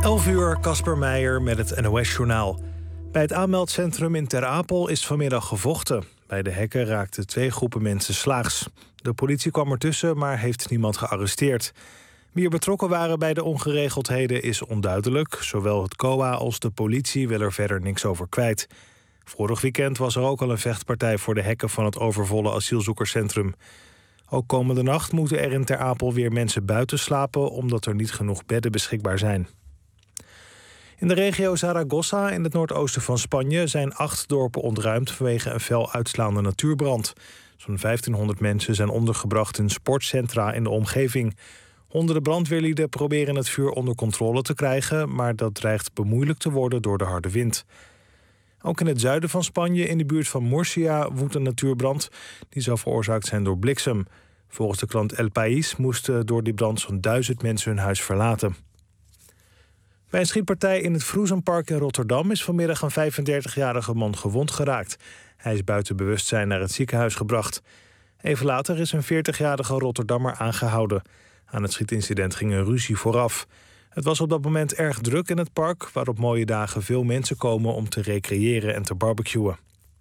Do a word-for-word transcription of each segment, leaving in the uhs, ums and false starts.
elf uur, Casper Meijer met het N O S-journaal. Bij het aanmeldcentrum in Ter Apel is vanmiddag gevochten. Bij de hekken raakten twee groepen mensen slaags. De politie kwam ertussen, maar heeft niemand gearresteerd. Wie er betrokken waren bij de ongeregeldheden is onduidelijk. Zowel het C O A als de politie willen er verder niks over kwijt. Vorig weekend was er ook al een vechtpartij voor de hekken van het overvolle asielzoekerscentrum. Ook komende nacht moeten er in Ter Apel weer mensen buiten slapen, omdat er niet genoeg bedden beschikbaar zijn. In de regio Zaragoza in het noordoosten van Spanje zijn acht dorpen ontruimd vanwege een fel uitslaande natuurbrand. Zo'n vijftienhonderd mensen zijn ondergebracht in sportcentra in de omgeving. Honderden brandweerlieden proberen het vuur onder controle te krijgen, maar dat dreigt bemoeilijkt te worden door de harde wind. Ook in het zuiden van Spanje, in de buurt van Murcia, woedt een natuurbrand. Die zou veroorzaakt zijn door bliksem. Volgens de krant El País moesten door die brand zo'n duizend mensen hun huis verlaten. Bij een schietpartij in het Vroesenpark in Rotterdam is vanmiddag een vijfendertigjarige man gewond geraakt. Hij is buiten bewustzijn naar het ziekenhuis gebracht. Even later is een veertigjarige Rotterdammer aangehouden. Aan het schietincident ging een ruzie vooraf. Het was op dat moment erg druk in het park, waar op mooie dagen veel mensen komen om te recreëren en te barbecuen.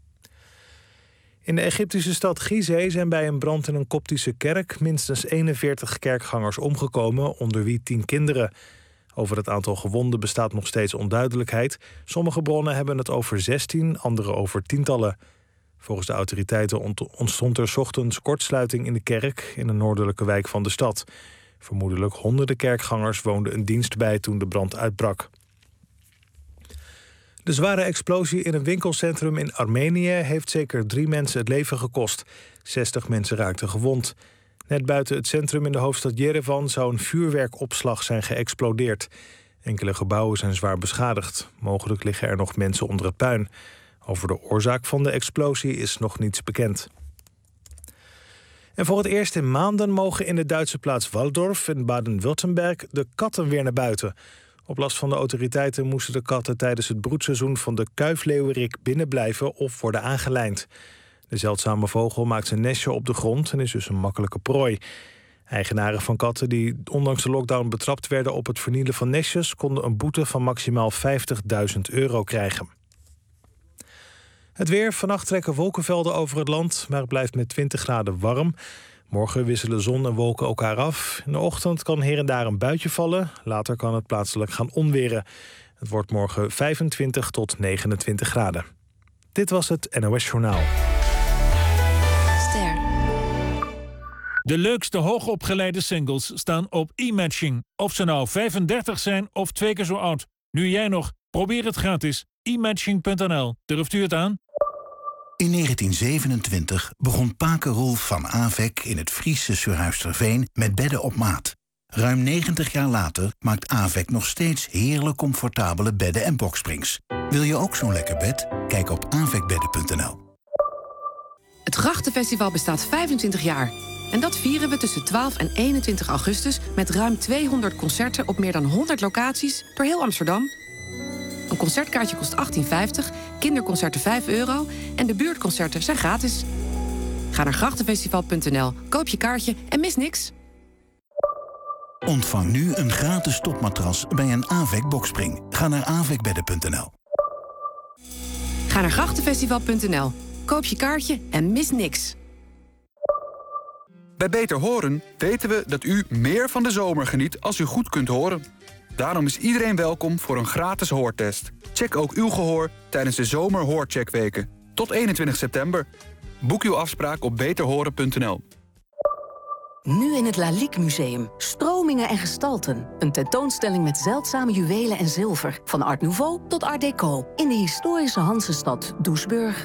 In de Egyptische stad Gizeh zijn bij een brand in een Koptische kerk minstens eenenveertig kerkgangers omgekomen, onder wie tien kinderen. Over het aantal gewonden bestaat nog steeds onduidelijkheid. Sommige bronnen hebben het over zestien, andere over tientallen. Volgens de autoriteiten ontstond er 's ochtends kortsluiting in de kerk in een noordelijke wijk van de stad. Vermoedelijk honderden kerkgangers woonden een dienst bij toen de brand uitbrak. De zware explosie in een winkelcentrum in Armenië heeft zeker drie mensen het leven gekost. zestig mensen raakten gewond. Net buiten het centrum in de hoofdstad Jerevan zou een vuurwerkopslag zijn geëxplodeerd. Enkele gebouwen zijn zwaar beschadigd. Mogelijk liggen er nog mensen onder het puin. Over de oorzaak van de explosie is nog niets bekend. En voor het eerst in maanden mogen in de Duitse plaats Walldorf in Baden-Württemberg de katten weer naar buiten. Op last van de autoriteiten moesten de katten tijdens het broedseizoen van de kuifleeuwerik binnenblijven of worden aangelijnd. De zeldzame vogel maakt zijn nestje op de grond en is dus een makkelijke prooi. Eigenaren van katten die ondanks de lockdown betrapt werden op het vernielen van nestjes konden een boete van maximaal vijftigduizend euro krijgen. Het weer. Vannacht trekken wolkenvelden over het land, maar het blijft met twintig graden warm. Morgen wisselen zon en wolken elkaar af. In de ochtend kan hier en daar een buitje vallen. Later kan het plaatselijk gaan onweren. Het wordt morgen vijfentwintig tot negenentwintig graden. Dit was het N O S-journaal. Ster. De leukste hoogopgeleide singles staan op e-matching. Of ze nou vijfendertig zijn of twee keer zo oud. Nu jij nog, probeer het gratis. e matching punt n l. Durft u het aan? In negentien zevenentwintig begon Pake Rolf van Avec in het Friese Surhuisterveen met bedden op maat. Ruim negentig jaar later maakt Avec nog steeds heerlijk comfortabele bedden en boksprings. Wil je ook zo'n lekker bed? Kijk op avecbedden punt n l. Het Grachtenfestival bestaat vijfentwintig jaar. En dat vieren we tussen twaalf en eenentwintig augustus... met ruim tweehonderd concerten op meer dan honderd locaties door heel Amsterdam. Een concertkaartje kost achttien vijftig, kinderconcerten vijf euro... en de buurtconcerten zijn gratis. Ga naar grachtenfestival punt n l, koop je kaartje en mis niks. Ontvang nu een gratis topmatras bij een Avec Boxspring. Ga naar avecbedden punt n l. Ga naar grachtenfestival punt n l, koop je kaartje en mis niks. Bij Beter Horen weten we dat u meer van de zomer geniet als u goed kunt horen. Daarom is iedereen welkom voor een gratis hoortest. Check ook uw gehoor tijdens de zomerhoorcheckweken. Tot eenentwintig september. Boek uw afspraak op beter horen punt n l. Nu in het Lalique Museum. Stromingen en gestalten. Een tentoonstelling met zeldzame juwelen en zilver. Van Art Nouveau tot Art Deco. In de historische Hansestad Doesburg.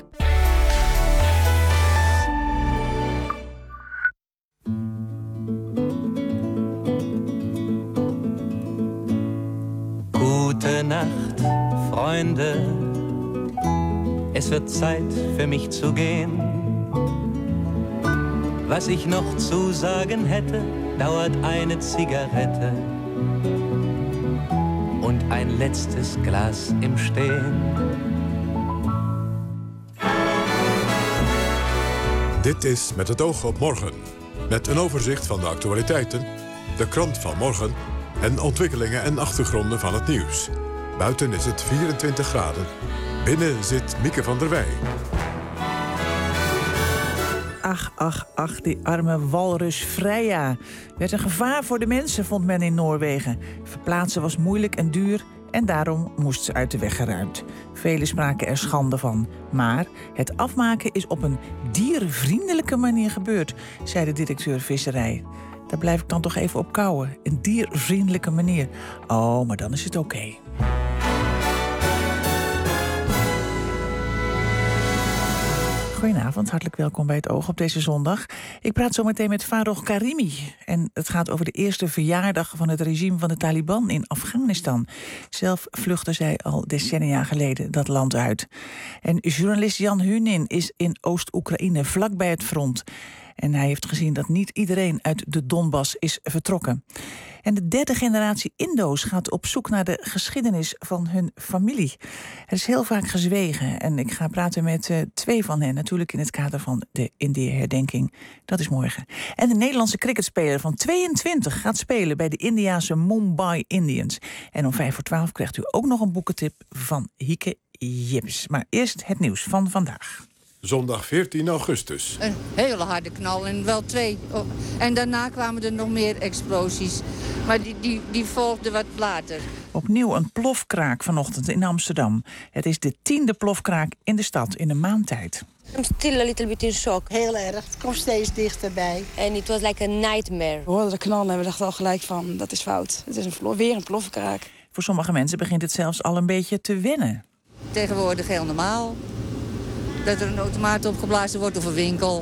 Gute Nacht, Freunde. Es wird Zeit für mich zu gehen. Was ich noch zu sagen hätte, dauert eine Zigarette und ein letztes Glas im Stehen. Dit is Met het oog op morgen. Met een overzicht van de actualiteiten, de krant van morgen en ontwikkelingen en achtergronden van het nieuws. Buiten is het vierentwintig graden. Binnen zit Mieke van der Wij. Ach, ach, ach, die arme walrus Freya. Werd een gevaar voor de mensen, vond men in Noorwegen. Verplaatsen was moeilijk en duur en daarom moest ze uit de weg geruimd. Velen spraken er schande van. Maar het afmaken is op een diervriendelijke manier gebeurd, zei de directeur visserij. Daar blijf ik dan toch even op kouwen. Een diervriendelijke manier. Oh, maar dan is het oké. Okay. Goedenavond, hartelijk welkom bij het Oog op deze zondag. Ik praat zo meteen met Farrokh Karimi. En het gaat over de eerste verjaardag van het regime van de Taliban in Afghanistan. Zelf vluchtte zij al decennia geleden dat land uit. En journalist Jan Hunin is in Oost-Oekraïne, vlakbij het front. En hij heeft gezien dat niet iedereen uit de Donbass is vertrokken. En de derde generatie Indo's gaat op zoek naar de geschiedenis van hun familie. Er is heel vaak gezwegen en ik ga praten met uh, twee van hen. Natuurlijk in het kader van de Indië-herdenking. Dat is morgen. En de Nederlandse cricketspeler van tweeëntwintig gaat spelen bij de Indiase Mumbai Indians. En om vijf voor twaalf krijgt u ook nog een boekentip van Hieke Jips. Maar eerst het nieuws van vandaag. Zondag veertien augustus. Een hele harde knal en wel twee. Oh. En daarna kwamen er nog meer explosies. Maar die, die, die volgden wat later. Opnieuw een plofkraak vanochtend in Amsterdam. Het is de tiende plofkraak in de stad in een maand tijd. I'm still a little bit in shock. Heel erg. Het komt steeds dichterbij. And it was like a nightmare. We hoorden de knallen en we dachten al gelijk van, dat is fout. Het is een plof, weer een plofkraak. Voor sommige mensen begint het zelfs al een beetje te wennen. Tegenwoordig heel normaal. Dat er een automaat opgeblazen wordt of een winkel.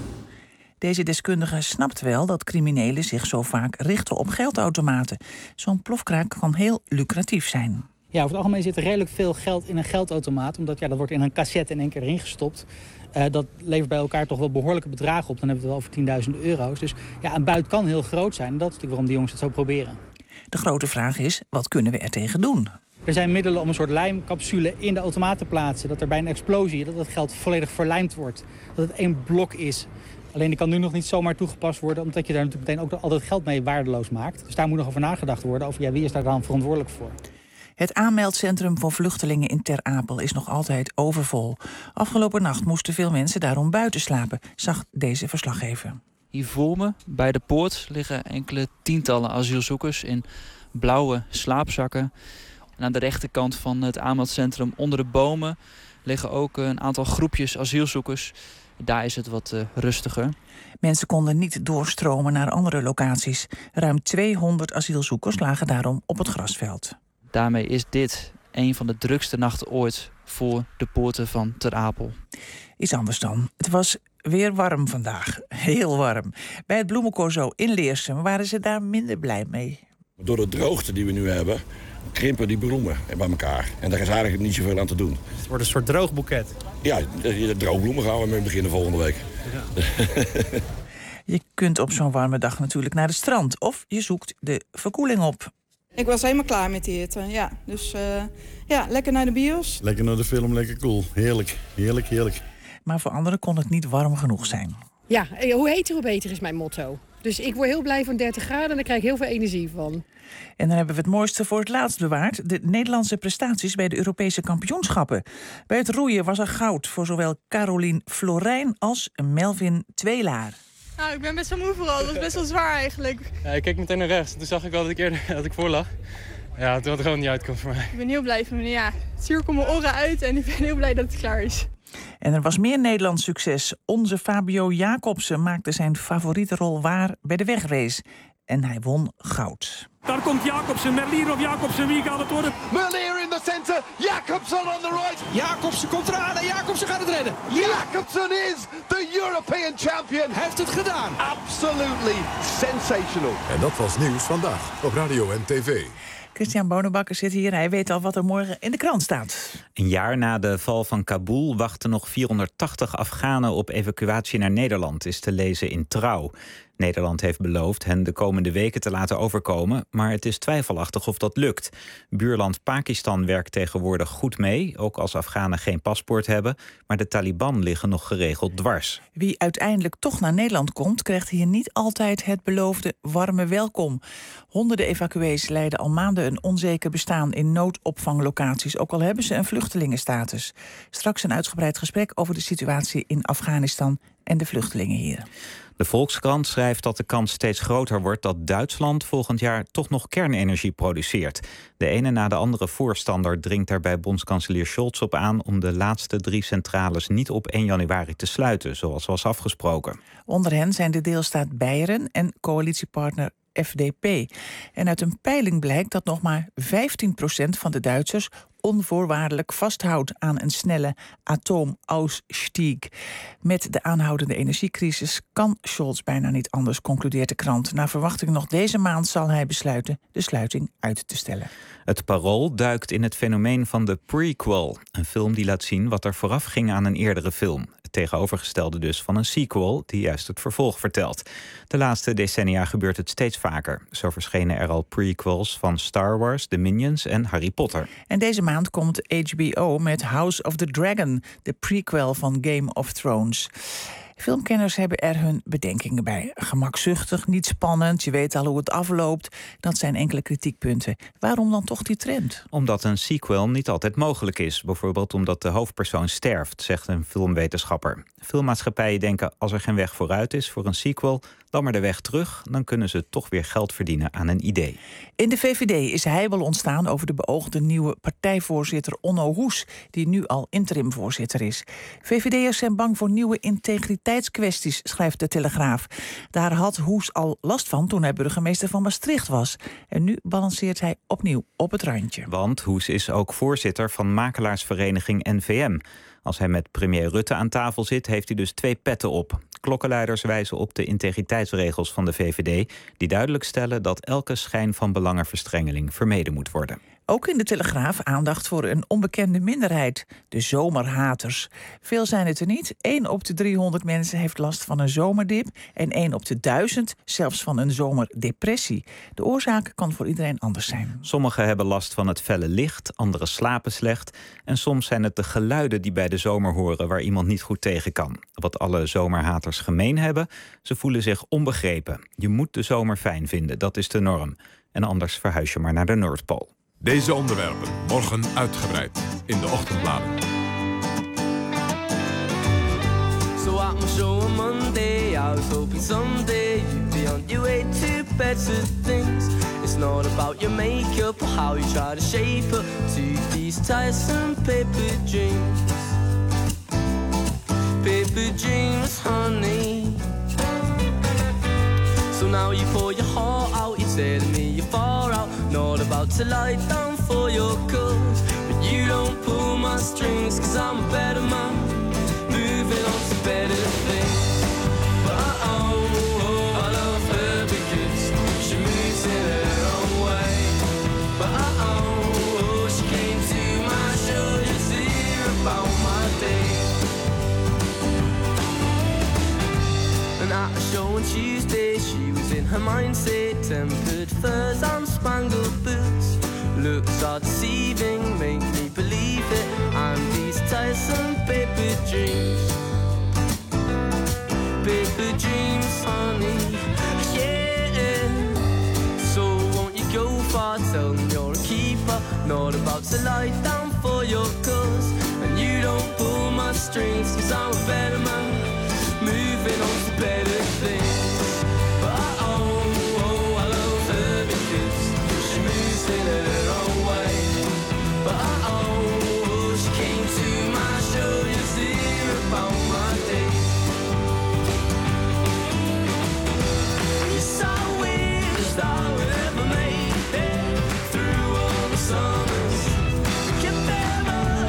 Deze deskundige snapt wel dat criminelen zich zo vaak richten op geldautomaten. Zo'n plofkraak kan heel lucratief zijn. Ja, over het algemeen zit er redelijk veel geld in een geldautomaat. Omdat ja, dat wordt in een cassette in één keer erin gestopt. Uh, dat levert bij elkaar toch wel behoorlijke bedragen op. Dan hebben we het wel over tienduizend euro's. Dus ja, een buit kan heel groot zijn. En dat is natuurlijk waarom die jongens het zo proberen. De grote vraag is, wat kunnen we er tegen doen? Er zijn middelen om een soort lijmcapsule in de automaat te plaatsen. Dat er bij een explosie, dat het geld volledig verlijmd wordt. Dat het één blok is. Alleen die kan nu nog niet zomaar toegepast worden, omdat je daar natuurlijk meteen ook al het geld mee waardeloos maakt. Dus daar moet nog over nagedacht worden, over ja, wie is daar dan verantwoordelijk voor. Het aanmeldcentrum voor vluchtelingen in Ter Apel is nog altijd overvol. Afgelopen nacht moesten veel mensen daarom buiten slapen, zag deze verslaggever. Hier voor me, bij de poort, liggen enkele tientallen asielzoekers in blauwe slaapzakken. En aan de rechterkant van het aanmeldcentrum onder de bomen liggen ook een aantal groepjes asielzoekers. Daar is het wat uh, rustiger. Mensen konden niet doorstromen naar andere locaties. Ruim tweehonderd asielzoekers lagen daarom op het grasveld. Daarmee is dit een van de drukste nachten ooit voor de poorten van Ter Apel. Iets anders dan. Het was weer warm vandaag. Heel warm. Bij het bloemencorso in Leersum waren ze daar minder blij mee. Door de droogte die we nu hebben, krimpen die bloemen bij elkaar. En daar is eigenlijk niet zoveel aan te doen. Het wordt een soort droogboeket. Ja, de droogbloemen gaan we mee beginnen volgende week. Ja. Je kunt op zo'n warme dag natuurlijk naar het strand. Of je zoekt de verkoeling op. Ik was helemaal klaar met die hitte, ja. Dus uh, ja, lekker naar de bios. Lekker naar de film, lekker cool. Heerlijk, heerlijk, heerlijk. Maar voor anderen kon het niet warm genoeg zijn. Ja, hoe heter hoe beter is mijn motto. Dus ik word heel blij van dertig graden en daar krijg ik heel veel energie van. En dan hebben we het mooiste voor het laatst bewaard. De Nederlandse prestaties bij de Europese kampioenschappen. Bij het roeien was er goud voor zowel Carolien Florijn als Melvin Tweelaar. Nou, ik ben best wel moe vooral. Dat was best wel zwaar eigenlijk. Ja, ik keek meteen naar rechts en toen zag ik wel dat ik eerder dat ik voor lag. Ja, toen had het gewoon niet uitkomt voor mij. Ik ben heel blij van me. Ja, het zuur komt mijn oren uit en ik ben heel blij dat het klaar is. En er was meer Nederlands succes. Onze Fabio Jacobsen maakte zijn favoriete rol waar bij de wegrace. En hij won goud. Daar komt Jacobsen, Merlier of Jacobsen, wie gaat het worden? Merlier in the center, Jacobsen on the right. Jacobsen komt eraan en Jacobsen gaat het redden. Jacobsen is the European champion. Hij heeft het gedaan. Absolutely sensational. En dat was Nieuws Vandaag op radio en tv. Christian Bonenbakker zit hier. Hij weet al wat er morgen in de krant staat. Een jaar na de val van Kabul wachten nog vierhonderdtachtig Afghanen op evacuatie naar Nederland, is te lezen in Trouw. Nederland heeft beloofd hen de komende weken te laten overkomen, maar het is twijfelachtig of dat lukt. Buurland Pakistan werkt tegenwoordig goed mee, ook als Afghanen geen paspoort hebben, maar de Taliban liggen nog geregeld dwars. Wie uiteindelijk toch naar Nederland komt, krijgt hier niet altijd het beloofde warme welkom. Honderden evacuees leiden al maanden een onzeker bestaan in noodopvanglocaties, ook al hebben ze een vluchtelingenstatus. Straks een uitgebreid gesprek over de situatie in Afghanistan en de vluchtelingen hier. De Volkskrant schrijft dat de kans steeds groter wordt dat Duitsland volgend jaar toch nog kernenergie produceert. De ene na de andere voorstander dringt daarbij bondskanselier Scholz op aan om de laatste drie centrales niet op één januari te sluiten, zoals was afgesproken. Onder hen zijn de deelstaat Beieren en coalitiepartner F D P. En uit een peiling blijkt dat nog maar vijftien procent van de Duitsers onvoorwaardelijk vasthoudt aan een snelle atoomausstieg. Met de aanhoudende energiecrisis kan Scholz bijna niet anders, concludeert de krant. Naar verwachting nog deze maand zal hij besluiten de sluiting uit te stellen. Het Parool duikt in het fenomeen van de prequel. Een film die laat zien wat er vooraf ging aan een eerdere film. Het tegenovergestelde dus van een sequel die juist het vervolg vertelt. De laatste decennia gebeurt het steeds vaker. Zo verschenen er al prequels van Star Wars, The Minions en Harry Potter. En deze maand komt H B O met House of the Dragon, de prequel van Game of Thrones. Filmkenners hebben er hun bedenkingen bij. Gemakzuchtig, niet spannend, je weet al hoe het afloopt. Dat zijn enkele kritiekpunten. Waarom dan toch die trend? Omdat een sequel niet altijd mogelijk is. Bijvoorbeeld omdat de hoofdpersoon sterft, zegt een filmwetenschapper. Filmmaatschappijen denken, als er geen weg vooruit is voor een sequel, dan maar de weg terug. Dan kunnen ze toch weer geld verdienen aan een idee. In de V V D is heibel ontstaan over de beoogde nieuwe partijvoorzitter Onno Hoes, die nu al interimvoorzitter is. V V D'ers zijn bang voor nieuwe integriteitskwesties, schrijft de Telegraaf. Daar had Hoes al last van toen hij burgemeester van Maastricht was. En nu balanceert hij opnieuw op het randje. Want Hoes is ook voorzitter van makelaarsvereniging N V M. Als hij met premier Rutte aan tafel zit, heeft hij dus twee petten op. Klokkenluiders wijzen op de integriteitsregels van de V V D, die duidelijk stellen dat elke schijn van belangenverstrengeling vermeden moet worden. Ook in de Telegraaf aandacht voor een onbekende minderheid, de zomerhaters. Veel zijn het er niet. één op de driehonderd mensen heeft last van een zomerdip en één op de duizend zelfs van een zomerdepressie. De oorzaak kan voor iedereen anders zijn. Sommigen hebben last van het felle licht, anderen slapen slecht en soms zijn het de geluiden die bij de zomer horen waar iemand niet goed tegen kan. Wat alle zomerhaters gemeen hebben, ze voelen zich onbegrepen. Je moet de zomer fijn vinden, dat is de norm. En anders verhuis je maar naar de Noordpool. Deze onderwerpen morgen uitgebreid in de ochtendbladen. So at my show on Monday, I was hoping someday you'd be on your way to better things. It's not about your makeup or how you try to shape up to these tiresome paper dreams. Paper dreams, honey. So now you pour your heart out, you're telling me you're far out. Not about to lie down for your cause, but you don't pull my strings, cause I'm a better man, moving on to better things. But oh, oh, I love her because she moves in her own way. But oh, oh, she came to my show just to hear about my day. And at a show on Tuesday, she was in her mindset, tempered furs and spangled boots. Looks are deceiving, make me believe it, and these tiresome paper dreams. Paper dreams, honey, yeah. So won't you go far, tell them you're a keeper, not about to lie down for your cause. And you don't pull my strings, cause I'm a better man, moving on to better things. But oh, oh, I love her because she moves in her own way. But oh, oh, she came to my show just to hear about my day. You're so weird, as though we ever made it through all the summers. Kept ever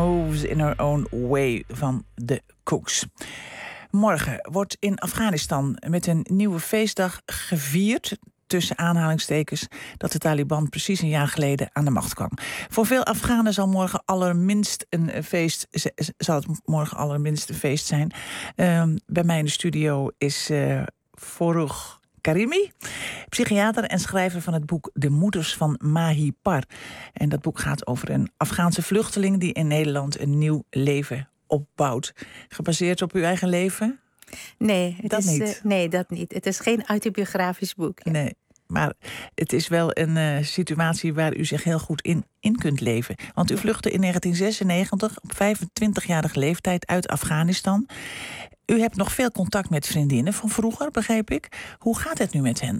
Moves in Her Own Way van de Cooks. Morgen wordt in Afghanistan met een nieuwe feestdag gevierd, tussen aanhalingstekens, dat de Taliban precies een jaar geleden aan de macht kwam. Voor veel Afghanen zal morgen allerminst een feest, zal het morgen allerminst een feest zijn. Uh, bij mij in de studio is uh, Forough Karimi, psychiater en schrijver van het boek De Moeders van Mahipar. En dat boek gaat over een Afghaanse vluchteling die in Nederland een nieuw leven opbouwt. Gebaseerd op uw eigen leven? Nee, het dat is, niet. Uh, nee, dat niet. Het is geen autobiografisch boek. Ja. Nee, maar het is wel een uh, situatie waar u zich heel goed in, in kunt leven. Want u vluchtte in negentien zesennegentig op vijfentwintigjarige leeftijd uit Afghanistan. U hebt nog veel contact met vriendinnen van vroeger, begrijp ik. Hoe gaat het nu met hen?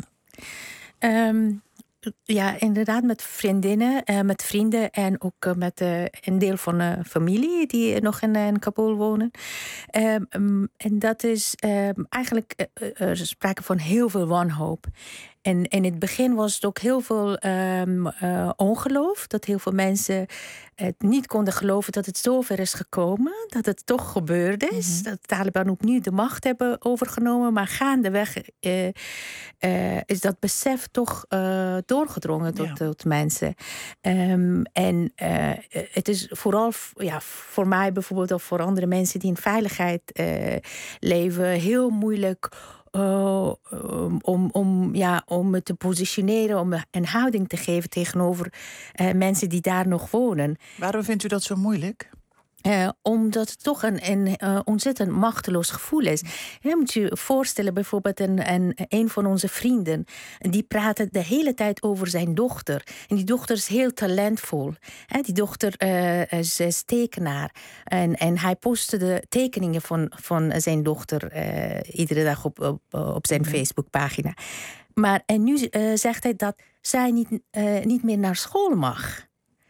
Um, ja, inderdaad met vriendinnen, uh, met vrienden en ook uh, met uh, een deel van de familie die nog in, in Kabul wonen. Um, um, en dat is um, eigenlijk uh, er sprake van heel veel wanhoop. En in het begin was het ook heel veel um, uh, ongeloof. Dat heel veel mensen het niet konden geloven dat het zover is gekomen. Dat het toch gebeurd is. Mm-hmm. Dat de Taliban opnieuw de macht hebben overgenomen. Maar gaandeweg uh, uh, is dat besef toch uh, doorgedrongen tot, ja. tot mensen. Um, en uh, het is vooral ja, voor mij bijvoorbeeld of voor andere mensen die in veiligheid uh, leven heel moeilijk Uh, om, om, ja, om het te positioneren, om een houding te geven tegenover uh, mensen die daar nog wonen. Waarom vindt u dat zo moeilijk? Uh, omdat het toch een, een uh, ontzettend machteloos gevoel is. Je moet je voorstellen, bijvoorbeeld een, een, een van onze vrienden, die praatte de hele tijd over zijn dochter. En die dochter is heel talentvol. He, die dochter uh, is, is tekenaar. En, en hij postte de tekeningen van, van zijn dochter uh, iedere dag op, op, op zijn okay. Facebookpagina. Maar en nu uh, zegt hij dat zij niet, uh, niet meer naar school mag.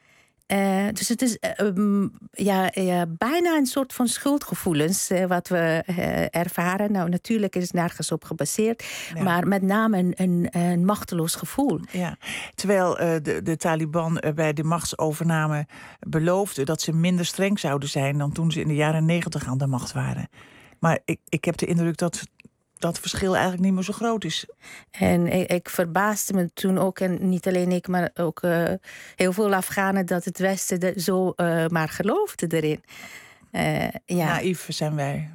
Uh, dus het is uh, um, ja, ja, bijna een soort van schuldgevoelens uh, wat we uh, ervaren. Nou, natuurlijk is het nergens op gebaseerd, ja. maar met name een, een, een machteloos gevoel. Ja. Terwijl uh, de, de Taliban uh, bij de machtsovername beloofden dat ze minder streng zouden zijn dan toen ze in de jaren negentig aan de macht waren. Maar ik, ik heb de indruk dat dat verschil eigenlijk niet meer zo groot is. En ik, ik verbaasde me toen ook, en niet alleen ik, maar ook uh, heel veel Afghanen, dat het Westen de, zo uh, maar geloofde erin. Uh, ja. Naïef zijn wij.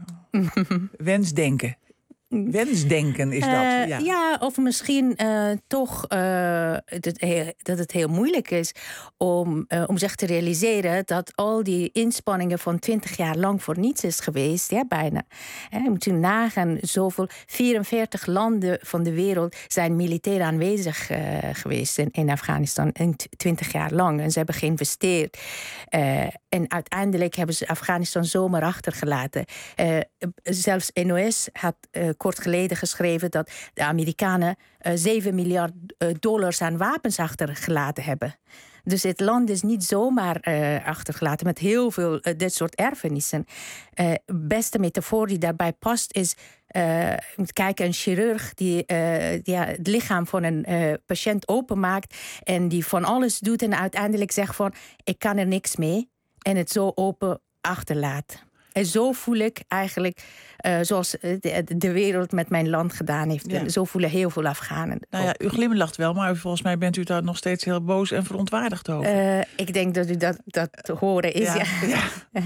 Wensdenken. Wensdenken is dat. Uh, ja. ja, of misschien uh, toch uh, dat, heel, dat het heel moeilijk is om, uh, om zich te realiseren dat al die inspanningen van twintig jaar lang voor niets is geweest. Ja, bijna. Je moet u nagaan, zoveel vierenveertig landen van de wereld zijn militair aanwezig uh, geweest in, in Afghanistan in twintig jaar lang. En ze hebben geïnvesteerd. Uh, en uiteindelijk hebben ze Afghanistan zomaar achtergelaten. Uh, zelfs N O S had uh, kort geleden geschreven dat de Amerikanen uh, zeven miljard dollars aan wapens achtergelaten hebben. Dus het land is niet zomaar uh, achtergelaten met heel veel uh, dit soort erfenissen. De uh, beste metafoor die daarbij past is, uh, moet kijken, een chirurg die uh, ja, het lichaam van een uh, patiënt openmaakt en die van alles doet en uiteindelijk zegt van, ik kan er niks mee, en het zo open achterlaat. En zo voel ik eigenlijk, uh, zoals de, de wereld met mijn land gedaan heeft. Ja. Zo voelen heel veel Afghanen. Nou ja, u glimlacht wel, maar volgens mij bent u daar nog steeds heel boos en verontwaardigd over. Uh, ik denk dat u dat, dat te horen is. Ja, ja. ja.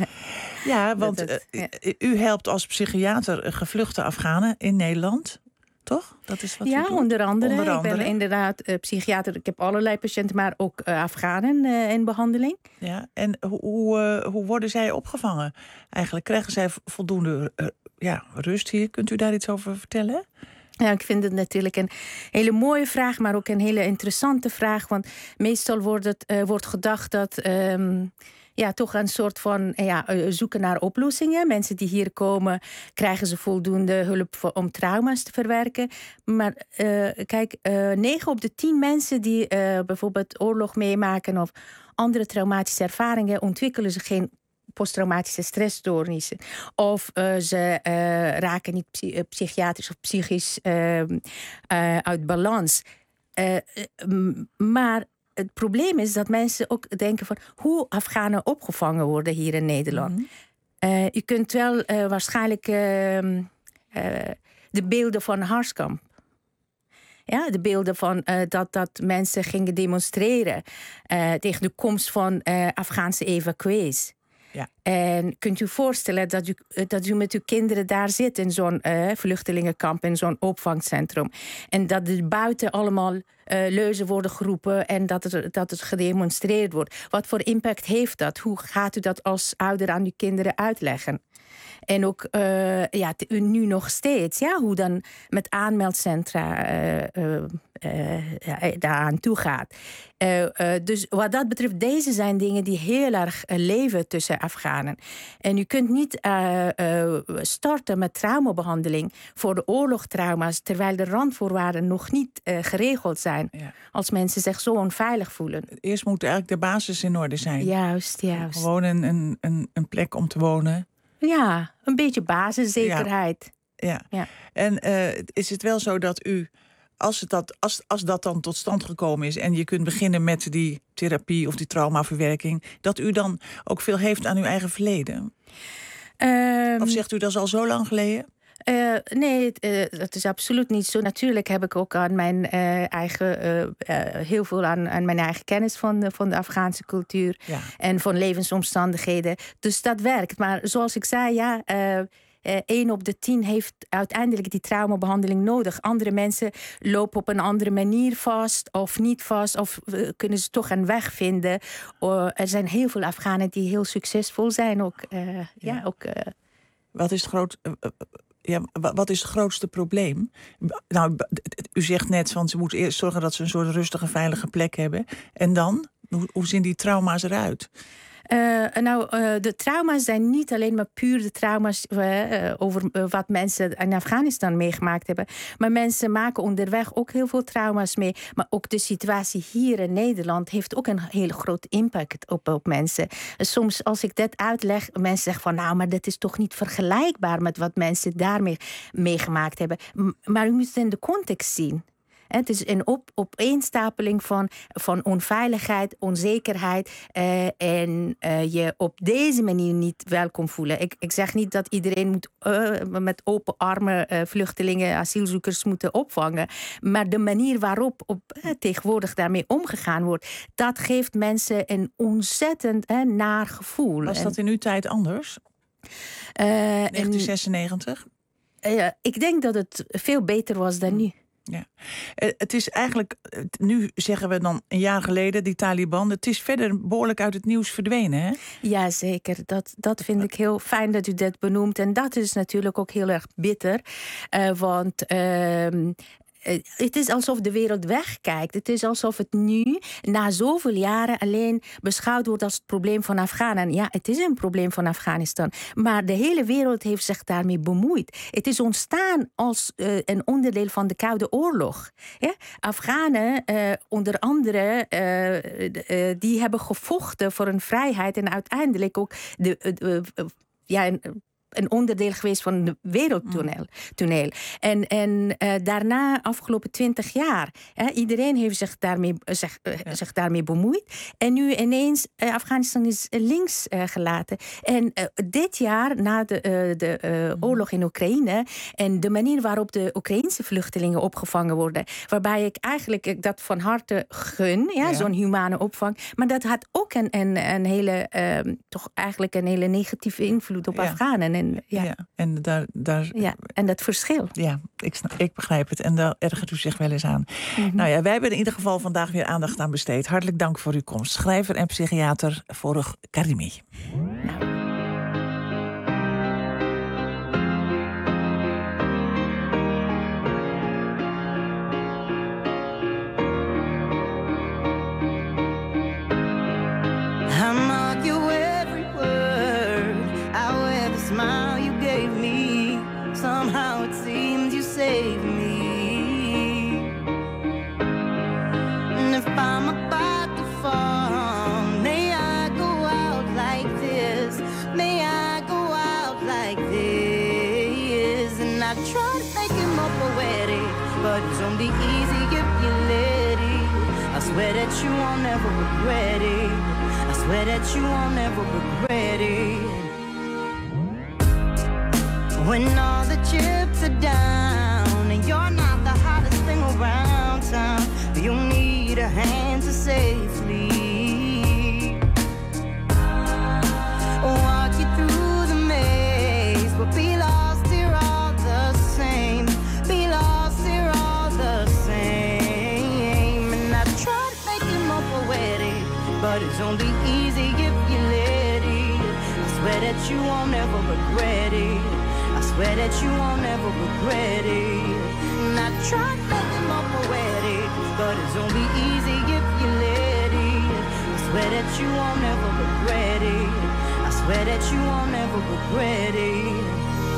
ja want het, uh, ja. u helpt als psychiater gevluchte Afghanen in Nederland. Toch? Dat is wat ja, u doet. onder andere. onder andere. Ik ben inderdaad uh, psychiater. Ik heb allerlei patiënten, maar ook uh, Afghanen uh, in behandeling. Ja, en hoe, uh, hoe worden zij opgevangen? Eigenlijk krijgen zij voldoende uh, ja, rust hier. Kunt u daar iets over vertellen? Ja, ik vind het natuurlijk een hele mooie vraag, maar ook een hele interessante vraag. Want meestal wordt, het, uh, wordt gedacht dat Um, ja, toch een soort van ja, zoeken naar oplossingen. Mensen die hier komen, krijgen ze voldoende hulp om trauma's te verwerken. Maar uh, kijk, uh, negen op de tien mensen die uh, bijvoorbeeld oorlog meemaken of andere traumatische ervaringen, ontwikkelen ze geen posttraumatische stressstoornissen. Of uh, ze uh, raken niet psy- psychiatrisch of psychisch uh, uh, uit balans. Uh, m- maar het probleem is dat mensen ook denken van hoe Afghanen opgevangen worden hier in Nederland. Mm-hmm. Uh, je kunt wel uh, waarschijnlijk uh, uh, de beelden van Harskamp. Ja, de beelden van uh, dat, dat mensen gingen demonstreren uh, tegen de komst van uh, Afghaanse evacuees. Ja. En kunt u je voorstellen dat u, dat u met uw kinderen daar zit in zo'n uh, vluchtelingenkamp, in zo'n opvangcentrum. En dat er buiten allemaal uh, leuzen worden geroepen en dat het, dat het gedemonstreerd wordt. Wat voor impact heeft dat? Hoe gaat u dat als ouder aan uw kinderen uitleggen? En ook uh, ja, te, nu nog steeds, ja, hoe dan met aanmeldcentra uh, uh, uh, daaraan toe gaat. Uh, uh, dus wat dat betreft, deze zijn dingen die heel erg uh, leven tussen Afghanen. En u kunt niet uh, uh, starten met traumabehandeling voor de oorlogstrauma's, terwijl de randvoorwaarden nog niet uh, geregeld zijn. Ja. Als mensen zich zo onveilig voelen. Eerst moet eigenlijk de basis in orde zijn. Juist, juist. Gewoon een, een, een plek om te wonen. Ja, een beetje basiszekerheid. Ja. ja. ja. En uh, is het wel zo dat u, als, het dat, als, als dat dan tot stand gekomen is en je kunt beginnen met die therapie of die traumaverwerking, dat u dan ook veel heeft aan uw eigen verleden? Um, of zegt u dat is al zo lang geleden? Uh, nee, uh, dat is absoluut niet zo. Natuurlijk heb ik ook aan mijn uh, eigen uh, uh, heel veel aan, aan mijn eigen kennis van de, van de Afghaanse cultuur ja. en van levensomstandigheden. Dus dat werkt. Maar zoals ik zei, ja, uh, één op de tien heeft uiteindelijk die traumabehandeling nodig. Andere mensen lopen op een andere manier vast of niet vast, of uh, kunnen ze toch een weg vinden. Uh, er zijn heel veel Afghanen die heel succesvol zijn. Ook, uh, ja. Ja, ook, uh, Wat is het groot? Uh, uh, Ja, wat is het grootste probleem? Nou, u zegt net, van ze moeten eerst zorgen dat ze een soort rustige, veilige plek hebben. En dan? Hoe, hoe zien die trauma's eruit? Uh, nou, uh, de trauma's zijn niet alleen maar puur de trauma's uh, over uh, wat mensen in Afghanistan meegemaakt hebben. Maar mensen maken onderweg ook heel veel trauma's mee. Maar ook de situatie hier in Nederland heeft ook een hele grote impact op, op mensen. Uh, soms als ik dat uitleg, mensen zeggen van nou, maar dat is toch niet vergelijkbaar met wat mensen daarmee meegemaakt hebben. M- maar u moet het in de context zien. Het is een op, opeenstapeling van, van onveiligheid, onzekerheid uh, en uh, je op deze manier niet welkom voelen. Ik, ik zeg niet dat iedereen moet uh, met open armen uh, vluchtelingen, asielzoekers moeten opvangen. Maar de manier waarop op, uh, tegenwoordig daarmee omgegaan wordt, dat geeft mensen een ontzettend uh, naar gevoel. Was dat in uw tijd anders? Uh, negentien zesennegentig? En, uh, ik denk dat het veel beter was dan nu. Ja. Het is eigenlijk, nu zeggen we dan een jaar geleden, die Taliban, het is verder behoorlijk uit het nieuws verdwenen, hè? Ja, zeker. Dat, dat vind ik heel fijn dat u dat benoemt. En dat is natuurlijk ook heel erg bitter. Uh, want Uh, Het is alsof de wereld wegkijkt. Het is alsof het nu, na zoveel jaren, alleen beschouwd wordt als het probleem van Afghanen. Ja, het is een probleem van Afghanistan. Maar de hele wereld heeft zich daarmee bemoeid. Het is ontstaan als uh, een onderdeel van de Koude Oorlog. Ja? Afghanen, uh, onder andere, uh, uh, die hebben gevochten voor hun vrijheid en uiteindelijk ook de Uh, uh, uh, ja, een, een onderdeel geweest van het wereldtoneel. Toneel. En, en uh, daarna, afgelopen twintig jaar, hè, iedereen heeft zich daarmee, zich, uh, ja. zich daarmee bemoeid. En nu ineens, uh, Afghanistan is links uh, gelaten. En uh, dit jaar, na de, uh, de uh, oorlog in Oekraïne, en de manier waarop de Oekraïnse vluchtelingen opgevangen worden, waarbij ik eigenlijk dat van harte gun, ja, ja. zo'n humane opvang. Maar dat had ook een, een, een hele, uh, toch eigenlijk een hele negatieve invloed op ja. Afghanen. En, ja. Ja, en, daar, daar, ja, en dat verschil. Ja, ik, snap, ik begrijp het. En daar ergert u zich wel eens aan. Mm-hmm. Nou ja, wij hebben in ieder geval vandaag weer aandacht aan besteed. Hartelijk dank voor uw komst. Schrijver en psychiater Farrokh Karimi. Nou. Somehow it seems you saved me. And if I'm about to fall, may I go out like this? May I go out like this? And I try to make it more poetic, but it's only easy if you let it. I swear that you won't ever regret it. I swear that you won't ever regret it. When all the chips are down and you're not the hottest thing around town, you need a hand to safely walk you through the maze, but be lost here all the same. Be lost here all the same. And I try to make you more poetic, but it's only easy if you let it. I swear that you won't ever regret it. I swear that you won't ever regret it. And I try to make it more poetic, but it's only easy if you let it. I swear that you won't ever regret it. I swear that you won't ever regret it.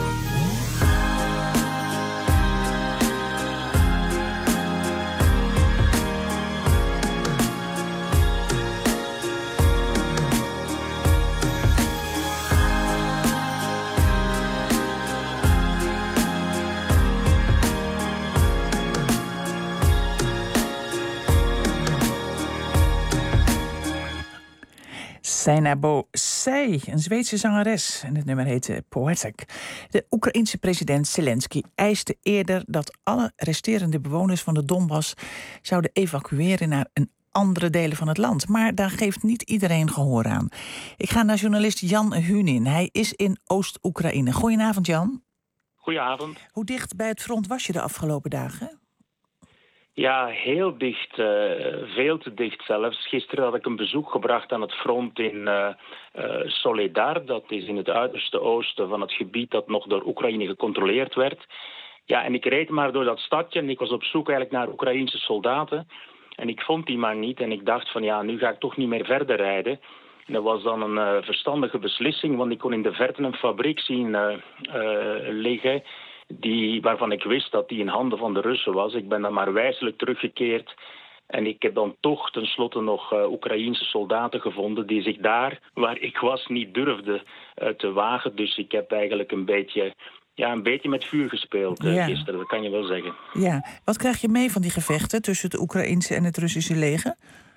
Sina Bosei, een Zweedse zangeres. En het nummer heet Poetic. De Oekraïense president Zelensky eiste eerder dat alle resterende bewoners van de Donbass zouden evacueren naar een andere delen van het land. Maar daar geeft niet iedereen gehoor aan. Ik ga naar journalist Jan Hunin. Hij is in Oost-Oekraïne. Goedenavond, Jan. Goedenavond. Hoe dicht bij het front was je de afgelopen dagen? Ja, heel dicht. Uh, veel te dicht zelfs. Gisteren had ik een bezoek gebracht aan het front in uh, uh, Soledar. Dat is in het uiterste oosten van het gebied dat nog door Oekraïne gecontroleerd werd. Ja, en ik reed maar door dat stadje en ik was op zoek eigenlijk naar Oekraïense soldaten. En ik vond die maar niet en ik dacht van ja, nu ga ik toch niet meer verder rijden. En dat was dan een uh, verstandige beslissing, want ik kon in de verte een fabriek zien uh, uh, liggen die, waarvan ik wist dat die in handen van de Russen was. Ik ben dan maar wijselijk teruggekeerd en ik heb dan toch tenslotte nog uh, Oekraïense soldaten gevonden die zich daar, waar ik was, niet durfden uh, te wagen. Dus ik heb eigenlijk een beetje, ja, een beetje met vuur gespeeld uh, ja. gisteren, dat kan je wel zeggen. Ja, wat krijg je mee van die gevechten tussen het Oekraïense en het Russische leger?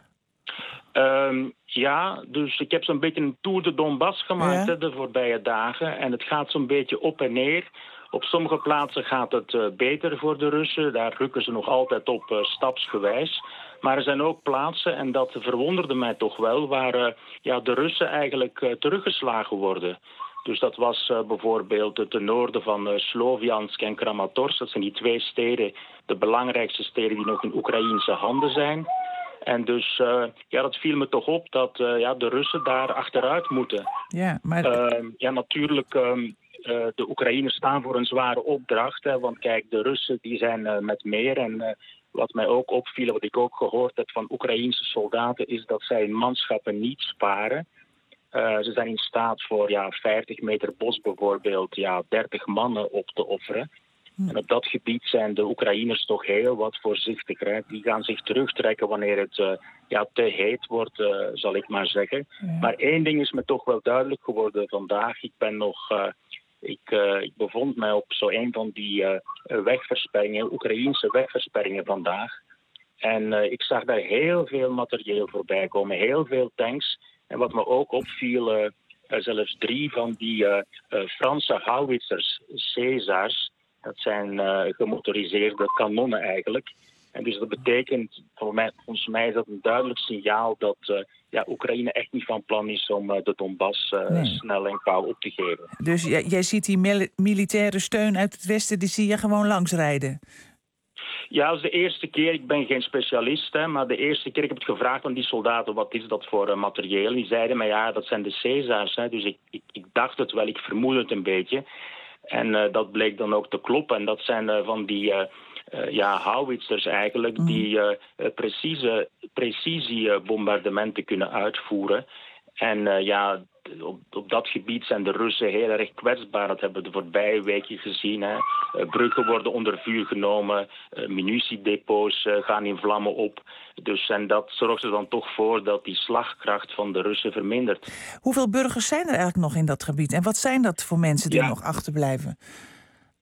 Um, ja, dus ik heb zo'n beetje een Tour de Donbass gemaakt ja. hè, de voorbije dagen. En het gaat zo'n beetje op en neer. Op sommige plaatsen gaat het uh, beter voor de Russen. Daar rukken ze nog altijd op uh, stapsgewijs. Maar er zijn ook plaatsen, en dat verwonderde mij toch wel, waar uh, ja, de Russen eigenlijk uh, teruggeslagen worden. Dus dat was uh, bijvoorbeeld het noorden van uh, Sloviansk en Kramatorsk. Dat zijn die twee steden, de belangrijkste steden die nog in Oekraïense handen zijn. En dus, uh, ja, dat viel me toch op dat uh, ja, de Russen daar achteruit moeten. Ja, maar... Uh, ja, natuurlijk, um, uh, de Oekraïners staan voor een zware opdracht. Hè, want kijk, de Russen die zijn uh, met meer. En uh, wat mij ook opviel, wat ik ook gehoord heb van Oekraïense soldaten, is dat zij hun manschappen niet sparen. Uh, ze zijn in staat voor ja, vijftig meter bos bijvoorbeeld ja, dertig mannen op te offeren. En op dat gebied zijn de Oekraïners toch heel wat voorzichtiger. Hè. Die gaan zich terugtrekken wanneer het uh, ja, te heet wordt, uh, zal ik maar zeggen. Ja. Maar één ding is me toch wel duidelijk geworden vandaag. Ik ben nog, uh, ik, uh, ik bevond mij op zo een van die uh, wegversperringen, Oekraïense wegversperringen vandaag. En uh, ik zag daar heel veel materieel voorbij komen, heel veel tanks. En wat me ook opviel, uh, zelfs drie van die uh, uh, Franse howitzers, Caesars. Dat zijn uh, gemotoriseerde kanonnen eigenlijk. En dus dat betekent, voor mij, volgens mij is dat een duidelijk signaal dat uh, ja, Oekraïne echt niet van plan is om uh, de Donbass uh, nee. snel en kou op te geven. Dus jij, jij ziet die mil- militaire steun uit het westen, die zie je gewoon langsrijden? Ja, dat is de eerste keer. Ik ben geen specialist, hè, maar de eerste keer ik heb het gevraagd aan die soldaten, wat is dat voor uh, materieel? Die zeiden mij, ja, dat zijn de Caesars. Hè, dus ik, ik, ik dacht het wel, ik vermoed het een beetje. En uh, dat bleek dan ook te kloppen. En dat zijn uh, van die uh, uh, ja, howitzers eigenlijk, mm. die uh, precieze, precisiebombardementen kunnen uitvoeren. En uh, ja, op, op dat gebied zijn de Russen heel erg kwetsbaar. Dat hebben we de voorbije weken gezien. Hè. Uh, bruggen worden onder vuur genomen, uh, munitiedepots uh, gaan in vlammen op. Dus en dat zorgt er dan toch voor dat die slagkracht van de Russen vermindert. Hoeveel burgers zijn er eigenlijk nog in dat gebied? En wat zijn dat voor mensen die ja. nog achterblijven?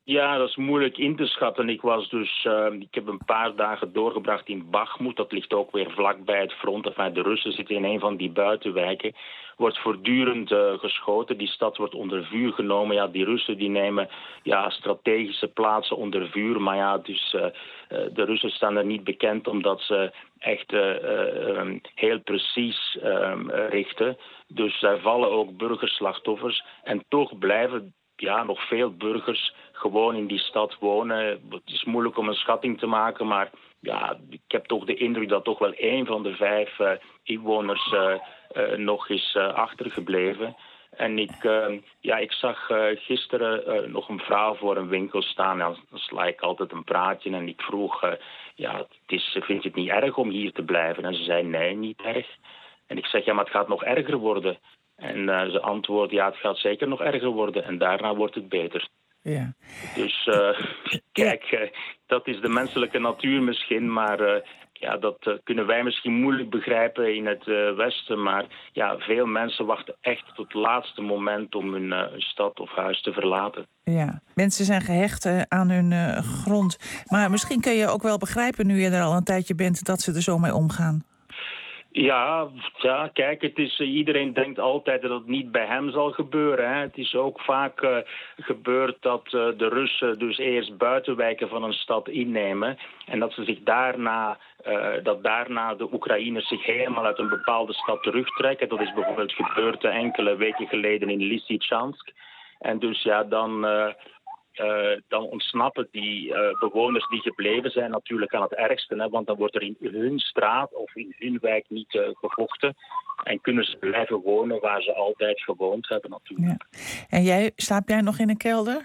Ja, dat is moeilijk in te schatten. Ik was dus, uh, ik heb een paar dagen doorgebracht in Bakhmut. Dat ligt ook weer vlakbij het front. Enfin, de Russen zitten in een van die buitenwijken. Wordt voortdurend uh, geschoten. Die stad wordt onder vuur genomen. Ja, die Russen die nemen ja, strategische plaatsen onder vuur. Maar ja, dus uh, uh, de Russen staan er niet bekend omdat ze echt uh, uh, um, heel precies um, richten. Dus daar vallen ook burgerslachtoffers. En toch blijven ja, nog veel burgers gewoon in die stad wonen. Het is moeilijk om een schatting te maken, maar ja, ik heb toch de indruk dat toch wel één van de vijf uh, inwoners uh, uh, nog is uh, achtergebleven. En ik, uh, ja, ik zag uh, gisteren uh, nog een vrouw voor een winkel staan. En dan sla ik altijd een praatje en ik vroeg, uh, ja, het is, vind je het niet erg om hier te blijven? En ze zei, nee, niet erg. En ik zeg, ja, maar het gaat nog erger worden. En uh, ze antwoordt, ja, het gaat zeker nog erger worden. En daarna wordt het beter. Ja. Dus uh, kijk, uh, dat is de menselijke natuur misschien, maar uh, ja, dat uh, kunnen wij misschien moeilijk begrijpen in het uh, Westen. Maar ja, veel mensen wachten echt tot het laatste moment om hun uh, stad of huis te verlaten. Ja, mensen zijn gehecht uh, aan hun uh, grond. Maar misschien kun je ook wel begrijpen, nu je er al een tijdje bent, dat ze er zo mee omgaan. Ja, ja, kijk, het is, uh, iedereen denkt altijd dat het niet bij hem zal gebeuren. Hè. Het is ook vaak uh, gebeurd dat uh, de Russen dus eerst buitenwijken van een stad innemen. En dat ze zich daarna, uh, dat daarna de Oekraïners zich helemaal uit een bepaalde stad terugtrekken. Dat is bijvoorbeeld gebeurd uh, enkele weken geleden in Lysychansk. En dus ja, dan... Uh, Uh, dan ontsnappen die uh, bewoners die gebleven zijn natuurlijk aan het ergste. Hè, want dan wordt er in hun straat of in hun wijk niet uh, gevochten. En kunnen ze blijven wonen waar ze altijd gewoond hebben natuurlijk. Ja. En jij, slaap jij nog in een kelder?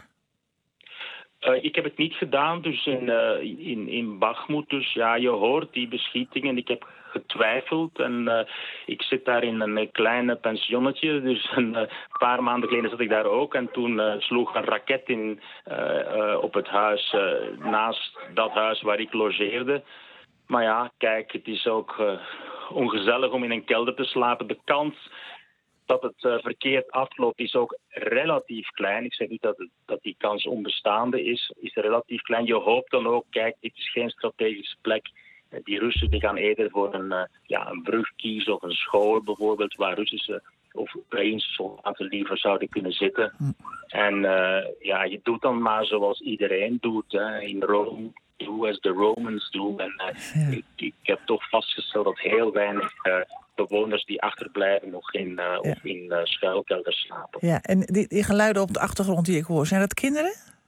Uh, ik heb het niet gedaan, dus in, uh, in, in Bakhmut. Dus ja, je hoort die beschietingen. Ik heb getwijfeld en uh, ik zit daar in een klein pensionnetje. Dus een uh, paar maanden geleden zat ik daar ook. En toen uh, sloeg een raket in uh, uh, op het huis uh, naast dat huis waar ik logeerde. Maar ja, kijk, het is ook uh, ongezellig om in een kelder te slapen. De kans dat het uh, verkeerd afloopt is ook relatief klein. Ik zeg niet dat, het, dat die kans onbestaande is. Is relatief klein. Je hoopt dan ook, kijk, dit is geen strategische plek. Uh, die Russen die gaan eerder voor een, uh, ja, een brug kiezen of een school bijvoorbeeld, waar Russische of Oekraïnse soldaten liever zouden kunnen zitten. Hm. En uh, ja, je doet dan maar zoals iedereen doet. Hè. In Rome, do as the Romans do. En uh, ja. ik, ik heb toch vastgesteld dat heel weinig Uh, bewoners die achterblijven nog in, uh, ja. of in uh, schuilkelders slapen. Ja, en die, die geluiden op de achtergrond die ik hoor, zijn dat kinderen?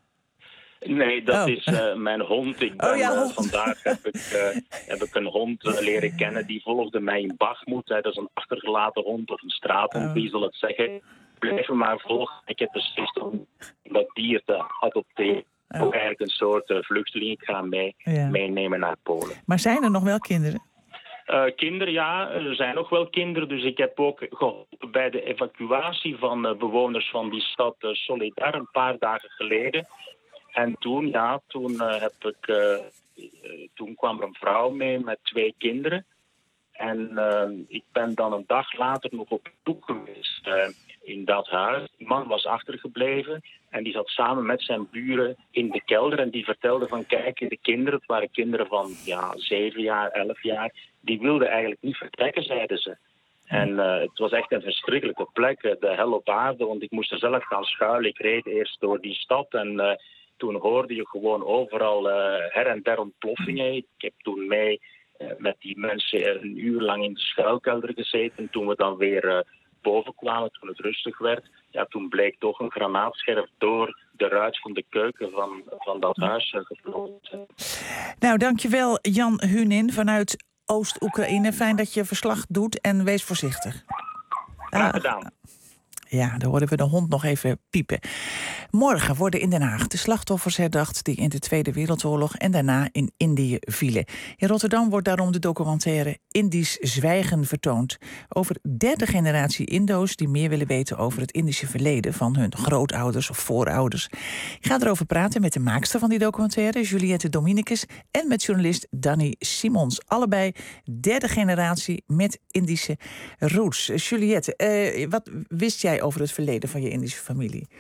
Nee, dat oh. is uh, mijn hond. Ik ben, oh, ja, hond. Uh, vandaag heb ik, uh, heb ik een hond uh, leren kennen. Die volgde mij in Bakhmut. Dat is een achtergelaten hond of een straathond, oh. wie zal het zeggen. Blijf me maar volgen. Ik heb beslist om dat dier te adopteren. Oh. Ook eigenlijk een soort uh, vluchteling. Ik ga mee, ja. meenemen naar Polen. Maar zijn er nog wel kinderen? Uh, kinderen, ja, er zijn nog wel kinderen. Dus ik heb ook geholpen bij de evacuatie van uh, bewoners van die stad uh, Solidar een paar dagen geleden. En toen, ja, toen, uh, heb ik, uh, uh, toen kwam er een vrouw mee met twee kinderen. En uh, ik ben dan een dag later nog op bezoek geweest uh, in dat huis. Die man was achtergebleven en die zat samen met zijn buren in de kelder. En die vertelde van, kijk, de kinderen, het waren kinderen van ja, zeven jaar, elf jaar, die wilden eigenlijk niet vertrekken, zeiden ze. En uh, het was echt een verschrikkelijke plek, de hel op aarde, want ik moest er zelf gaan schuilen. Ik reed eerst door die stad en uh, toen hoorde je gewoon overal uh, her en der ontploffingen. Ik heb toen mee uh, met die mensen een uur lang in de schuilkelder gezeten. Toen we dan weer uh, boven kwamen, toen het rustig werd, ja, toen bleek toch een granaatscherf door de ruit van de keuken van, van dat huis uh, gevlogen. Nou, dankjewel Jan Hunin vanuit Oost-Oekraïne. Fijn dat je verslag doet en wees voorzichtig. Graag gedaan. Ja, dan horen we de hond nog even piepen. Morgen worden in Den Haag de slachtoffers herdacht die in de Tweede Wereldoorlog en daarna in Indië vielen. In Rotterdam wordt daarom de documentaire Indisch Zwijgen vertoond. Over derde generatie Indo's die meer willen weten over het Indische verleden van hun grootouders of voorouders. Ik ga erover praten met de maakster van die documentaire, Juliette Dominicus, en met journalist Danny Simons. Allebei derde generatie met Indische roots. Juliette, uh, wat wist jij over het verleden van je Indische familie?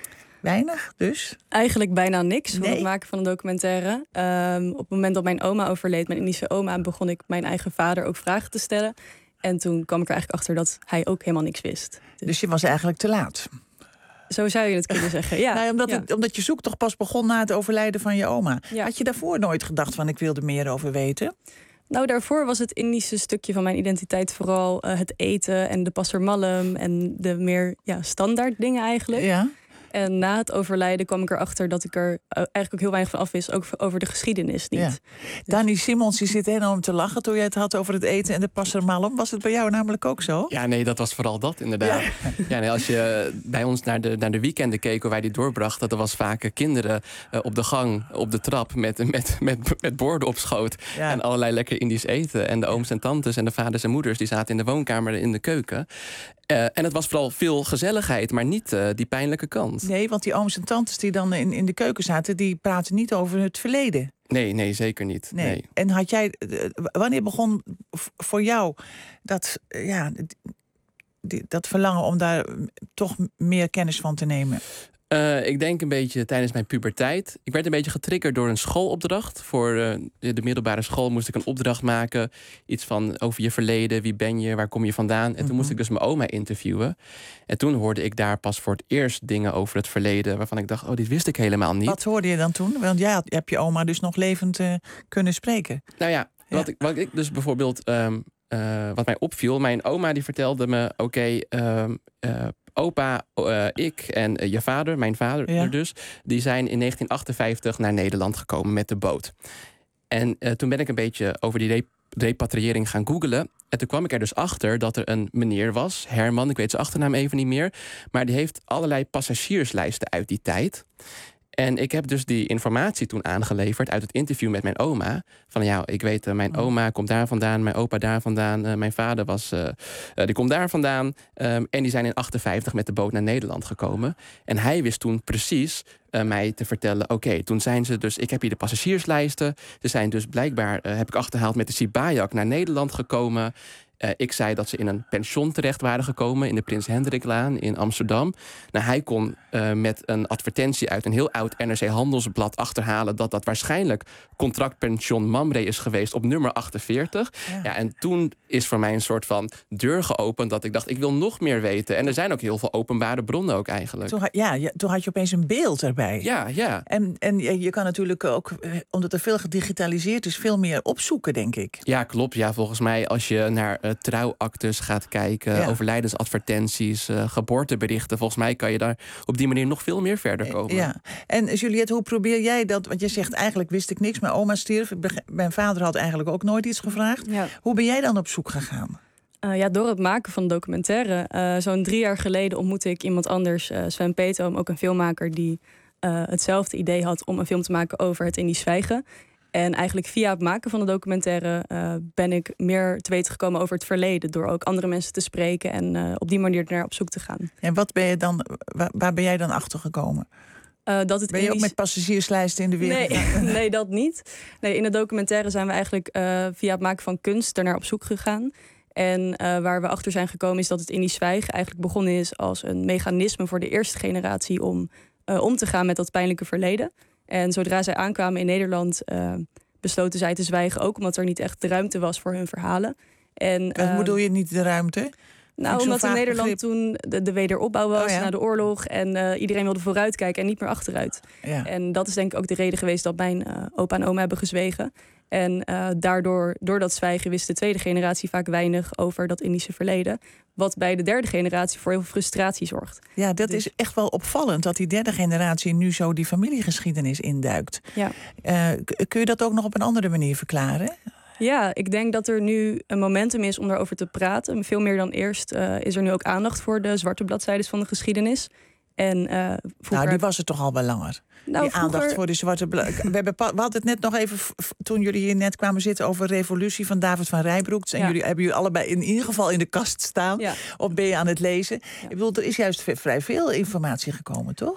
Weinig, dus? Eigenlijk bijna niks voor Nee? het maken van een documentaire. Um, op het moment dat mijn oma overleed, mijn Indische oma, begon ik mijn eigen vader ook vragen te stellen. En toen kwam ik er eigenlijk achter dat hij ook helemaal niks wist. Dus, dus je was eigenlijk te laat? Zo zou je het kunnen zeggen, ja. Nou, omdat, ja. het, omdat je zoektocht pas begon na het overlijden van je oma. Ja. Had je daarvoor nooit gedacht van ik wil er meer over weten? Nou, daarvoor was het Indische stukje van mijn identiteit vooral uh, het eten en de passermalm en de meer ja, standaard dingen eigenlijk. Ja. En na het overlijden kwam ik erachter dat ik er uh, eigenlijk ook heel weinig van af wist, ook over de geschiedenis niet. Ja. Dani Simmons, je zit enorm te lachen toen jij het had over het eten en de passermalm. Was het bij jou namelijk ook zo? Ja, nee, dat was vooral dat inderdaad. Ja. Ja, nee, als je bij ons naar de, naar de weekenden keek hoe wij die doorbrachten, er was vaak uh, kinderen uh, op de gang, op de trap met, met, met, met borden op schoot. Ja. En allerlei lekker Indisch eten. En de ooms en tantes en de vaders en moeders die zaten in de woonkamer in de keuken. Uh, en het was vooral veel gezelligheid, maar niet uh, die pijnlijke kant. Nee, want die ooms en tantes die dan in, in de keuken zaten, die praten niet over het verleden. Nee, nee, zeker niet. Nee. Nee. En had jij, wanneer begon voor jou dat, ja, dat verlangen om daar toch meer kennis van te nemen? Uh, ik denk een beetje tijdens mijn puberteit. Ik werd een beetje getriggerd door een schoolopdracht. Voor uh, de middelbare school moest ik een opdracht maken. Iets van over je verleden, wie ben je, waar kom je vandaan. En mm-hmm. toen moest ik dus mijn oma interviewen. En toen hoorde ik daar pas voor het eerst dingen over het verleden, waarvan ik dacht, oh, dit wist ik helemaal niet. Wat hoorde je dan toen? Want jij had, hebt je oma dus nog levend uh, kunnen spreken. Nou ja, ja. Wat, ik, wat ik dus bijvoorbeeld, um, uh, wat mij opviel, mijn oma die vertelde me, oké, okay, um, uh, opa, uh, ik en uh, je vader, mijn vader ja. dus, die zijn in negentien achtenvijftig naar Nederland gekomen met de boot. En uh, toen ben ik een beetje over die rep- repatriëring gaan googlen. En toen kwam ik er dus achter dat er een meneer was, Herman, ik weet zijn achternaam even niet meer, maar die heeft allerlei passagierslijsten uit die tijd. En ik heb dus die informatie toen aangeleverd uit het interview met mijn oma. Van ja, ik weet, uh, mijn oma komt daar vandaan, mijn opa daar vandaan, uh, mijn vader was, uh, uh, die komt daar vandaan. Um, en die zijn in achtenvijftig met de boot naar Nederland gekomen. En hij wist toen precies uh, mij te vertellen, oké, okay, toen zijn ze dus, ik heb hier de passagierslijsten. Ze zijn dus blijkbaar, uh, heb ik achterhaald, met de Sibajak naar Nederland gekomen. Uh, ik zei dat ze in een pension terecht waren gekomen in de Prins Hendriklaan in Amsterdam. Nou, hij kon uh, met een advertentie uit een heel oud N R C Handelsblad achterhalen dat dat waarschijnlijk contractpension Mamre is geweest op nummer achtenveertig. Ja. Ja, en toen is voor mij een soort van deur geopend dat ik dacht, ik wil nog meer weten. En er zijn ook heel veel openbare bronnen ook eigenlijk. Toen, ja, ja, toen had je opeens een beeld erbij. Ja, ja. En, en je kan natuurlijk ook, omdat er veel gedigitaliseerd is, veel meer opzoeken, denk ik. Ja, klopt. Ja, volgens mij als je naar Uh, trouwactes gaat kijken, ja. overlijdensadvertenties, uh, geboorteberichten. Volgens mij kan je daar op die manier nog veel meer verder komen. Ja. En Juliette, hoe probeer jij dat? Want je zegt, eigenlijk wist ik niks. Mijn oma stierf. Mijn vader had eigenlijk ook nooit iets gevraagd. Ja. Hoe ben jij dan op zoek gegaan? Uh, ja, door het maken van de documentaire. Uh, zo'n drie jaar geleden ontmoette ik iemand anders, uh, Sven Peetoom, ook een filmmaker die uh, hetzelfde idee had om een film te maken over het Indisch zwijgen. En eigenlijk via het maken van de documentaire uh, ben ik meer te weten gekomen over het verleden. Door ook andere mensen te spreken en uh, op die manier naar op zoek te gaan. En wat ben je dan, waar, waar ben jij dan achter gekomen? Uh, dat het ben je Indisch... ook met passagierslijsten in de wereld? Nee, nee, dat niet. Nee, in de documentaire zijn we eigenlijk uh, via het maken van kunst ernaar op zoek gegaan. En uh, waar we achter zijn gekomen is dat het Indisch zwijgen eigenlijk begonnen is als een mechanisme voor de eerste generatie om uh, om te gaan met dat pijnlijke verleden. En zodra zij aankwamen in Nederland, uh, besloten zij te zwijgen. Ook omdat er niet echt de ruimte was voor hun verhalen. En, Wat uh, bedoel je niet de ruimte? Nou, omdat in Nederland begrip. toen de, de wederopbouw was oh, ja. na de oorlog. En uh, iedereen wilde vooruitkijken en niet meer achteruit. Ja. En dat is denk ik ook de reden geweest dat mijn uh, opa en oma hebben gezwegen. En uh, daardoor, door dat zwijgen, wist de tweede generatie vaak weinig over dat Indische verleden. Wat bij de derde generatie voor heel veel frustratie zorgt. Ja, dat dus... is echt wel opvallend dat die derde generatie nu zo die familiegeschiedenis induikt. Ja. Uh, kun je dat ook nog op een andere manier verklaren? Ja, ik denk dat er nu een momentum is om daarover te praten. Veel meer dan eerst uh, is er nu ook aandacht voor de zwarte bladzijdes van de geschiedenis. En, uh, vroeger... Nou, die was er toch al wel langer. Nou, die vroeger... aandacht voor de zwarte bladzijden. We, we hadden het net nog even, toen jullie hier net kwamen zitten, over Revolutie van David van Rijbroek. En ja. jullie hebben jullie allebei in ieder geval in de kast staan. Ja. Of ben je aan het lezen? Ja. Ik bedoel, er is juist vrij veel informatie gekomen, toch?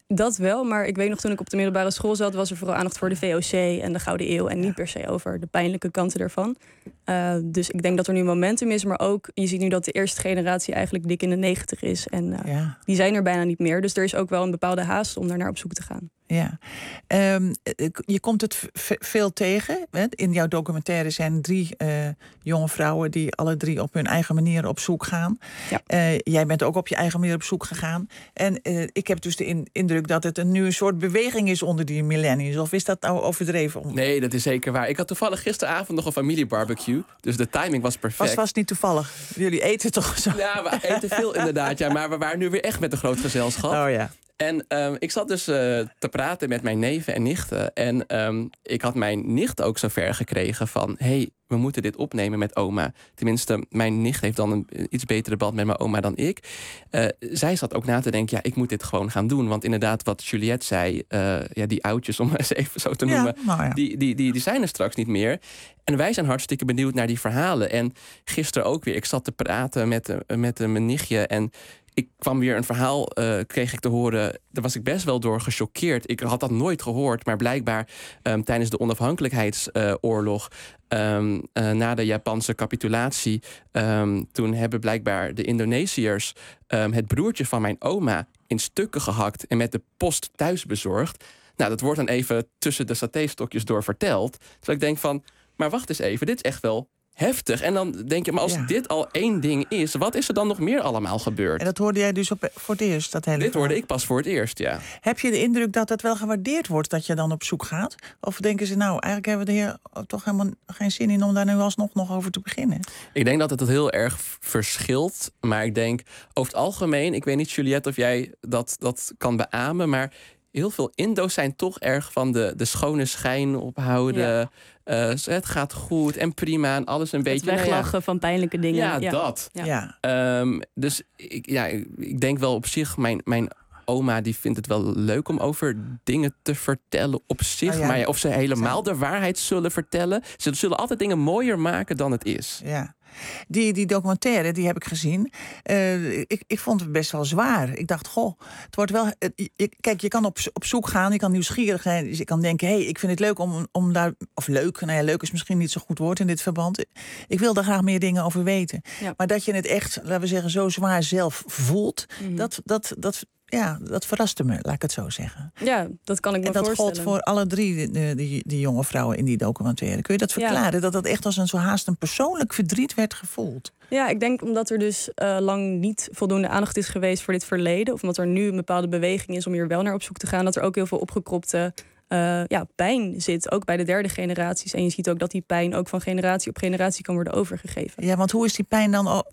Dat wel, maar ik weet nog toen ik op de middelbare school zat, was er vooral aandacht voor de V O C en de Gouden Eeuw en niet per se over de pijnlijke kanten ervan. Uh, dus ik denk dat er nu momentum is, maar ook je ziet nu dat de eerste generatie eigenlijk dik in de negentig is en uh, ja. die zijn er bijna niet meer. Dus er is ook wel een bepaalde haast om daar naar op zoek te gaan. Ja, um, je komt het v- veel tegen. Hè? In jouw documentaire zijn drie uh, jonge vrouwen die alle drie op hun eigen manier op zoek gaan. Ja. Uh, jij bent ook op je eigen manier op zoek gegaan. En uh, ik heb dus de in- indruk dat het een, nu een soort beweging is onder die millennials. Of is dat nou overdreven? Nee, dat is zeker waar. Ik had toevallig gisteravond nog een familiebarbecue. Dus de timing was perfect. Was was niet toevallig? Jullie eten toch zo? Ja, we eten veel inderdaad. Ja, maar we waren nu weer echt met een groot gezelschap. Oh ja. En um, ik zat dus uh, te praten met mijn neven en nichten. En um, ik had mijn nicht ook zo ver gekregen van... hey, we moeten dit opnemen met oma. Tenminste, mijn nicht heeft dan een iets betere band met mijn oma dan ik. Uh, zij zat ook na te denken, ja, ik moet dit gewoon gaan doen. Want inderdaad, wat Juliette zei... Uh, ja, die oudjes, om het even zo te noemen... Ja, nou ja. die, die, die, die zijn er straks niet meer. En wij zijn hartstikke benieuwd naar die verhalen. En gisteren ook weer, ik zat te praten met, uh, met uh, mijn nichtje... en ik kwam weer een verhaal, uh, kreeg ik te horen... daar was ik best wel door gechoqueerd. Ik had dat nooit gehoord, maar blijkbaar... Um, tijdens de onafhankelijkheidsoorlog... Uh, um, uh, na de Japanse capitulatie... Um, toen hebben blijkbaar de Indonesiërs... Um, het broertje van mijn oma in stukken gehakt... en met de post thuis bezorgd. Nou, dat wordt dan even tussen de satéstokjes door verteld. Dus ik denk van, maar wacht eens even, dit is echt wel... heftig. En dan denk je, maar als ja. dit al één ding is... wat is er dan nog meer allemaal gebeurd? En dat hoorde jij dus op, voor het eerst? Dat hele dit verhaal. hoorde ik pas voor het eerst, ja. Heb je de indruk dat dat wel gewaardeerd wordt... dat je dan op zoek gaat? Of denken ze, nou, eigenlijk hebben we er hier toch helemaal geen zin in... om daar nu alsnog nog over te beginnen? Ik denk dat het heel erg verschilt. Maar ik denk, over het algemeen... ik weet niet, Juliette, of jij dat, dat kan beamen... maar heel veel Indo's zijn toch erg van de, de schone schijn ophouden... Ja. Uh, het gaat goed en prima en alles een het beetje... weglachen nou ja, van pijnlijke dingen. Ja, ja. dat. Ja. Um, dus ik, ja, ik denk wel op zich... mijn, mijn oma die vindt het wel leuk om over dingen te vertellen op zich. Oh ja. Maar ja, of ze helemaal de waarheid zullen vertellen... ze zullen altijd dingen mooier maken dan het is. Ja. Die, die documentaire, die heb ik gezien. Uh, ik, ik vond het best wel zwaar. Ik dacht, goh, het wordt wel... Het, je, kijk, je kan op, op zoek gaan, je kan nieuwsgierig zijn. Dus je kan denken, hé, hey, ik vind het leuk om, om daar... Of leuk, nou ja, leuk is misschien niet zo goed woord in dit verband. Ik wil daar graag meer dingen over weten. Ja. Maar dat je het echt, laten we zeggen, zo zwaar zelf voelt... Mm-hmm. dat, dat, dat, ja, dat verraste me, laat ik het zo zeggen. Ja, dat kan ik me en dat voorstellen. gold voor alle drie, die, die, die jonge vrouwen in die documentaire. Kun je dat verklaren? Ja. Dat dat echt als een zo haast een persoonlijk verdriet werd gevoeld? Ja, ik denk omdat er dus uh, lang niet voldoende aandacht is geweest voor dit verleden... of omdat er nu een bepaalde beweging is om hier wel naar op zoek te gaan... dat er ook heel veel opgekropte uh, ja, pijn zit, ook bij de derde generaties. En je ziet ook dat die pijn ook van generatie op generatie kan worden overgegeven. Ja, want hoe is die pijn dan... O-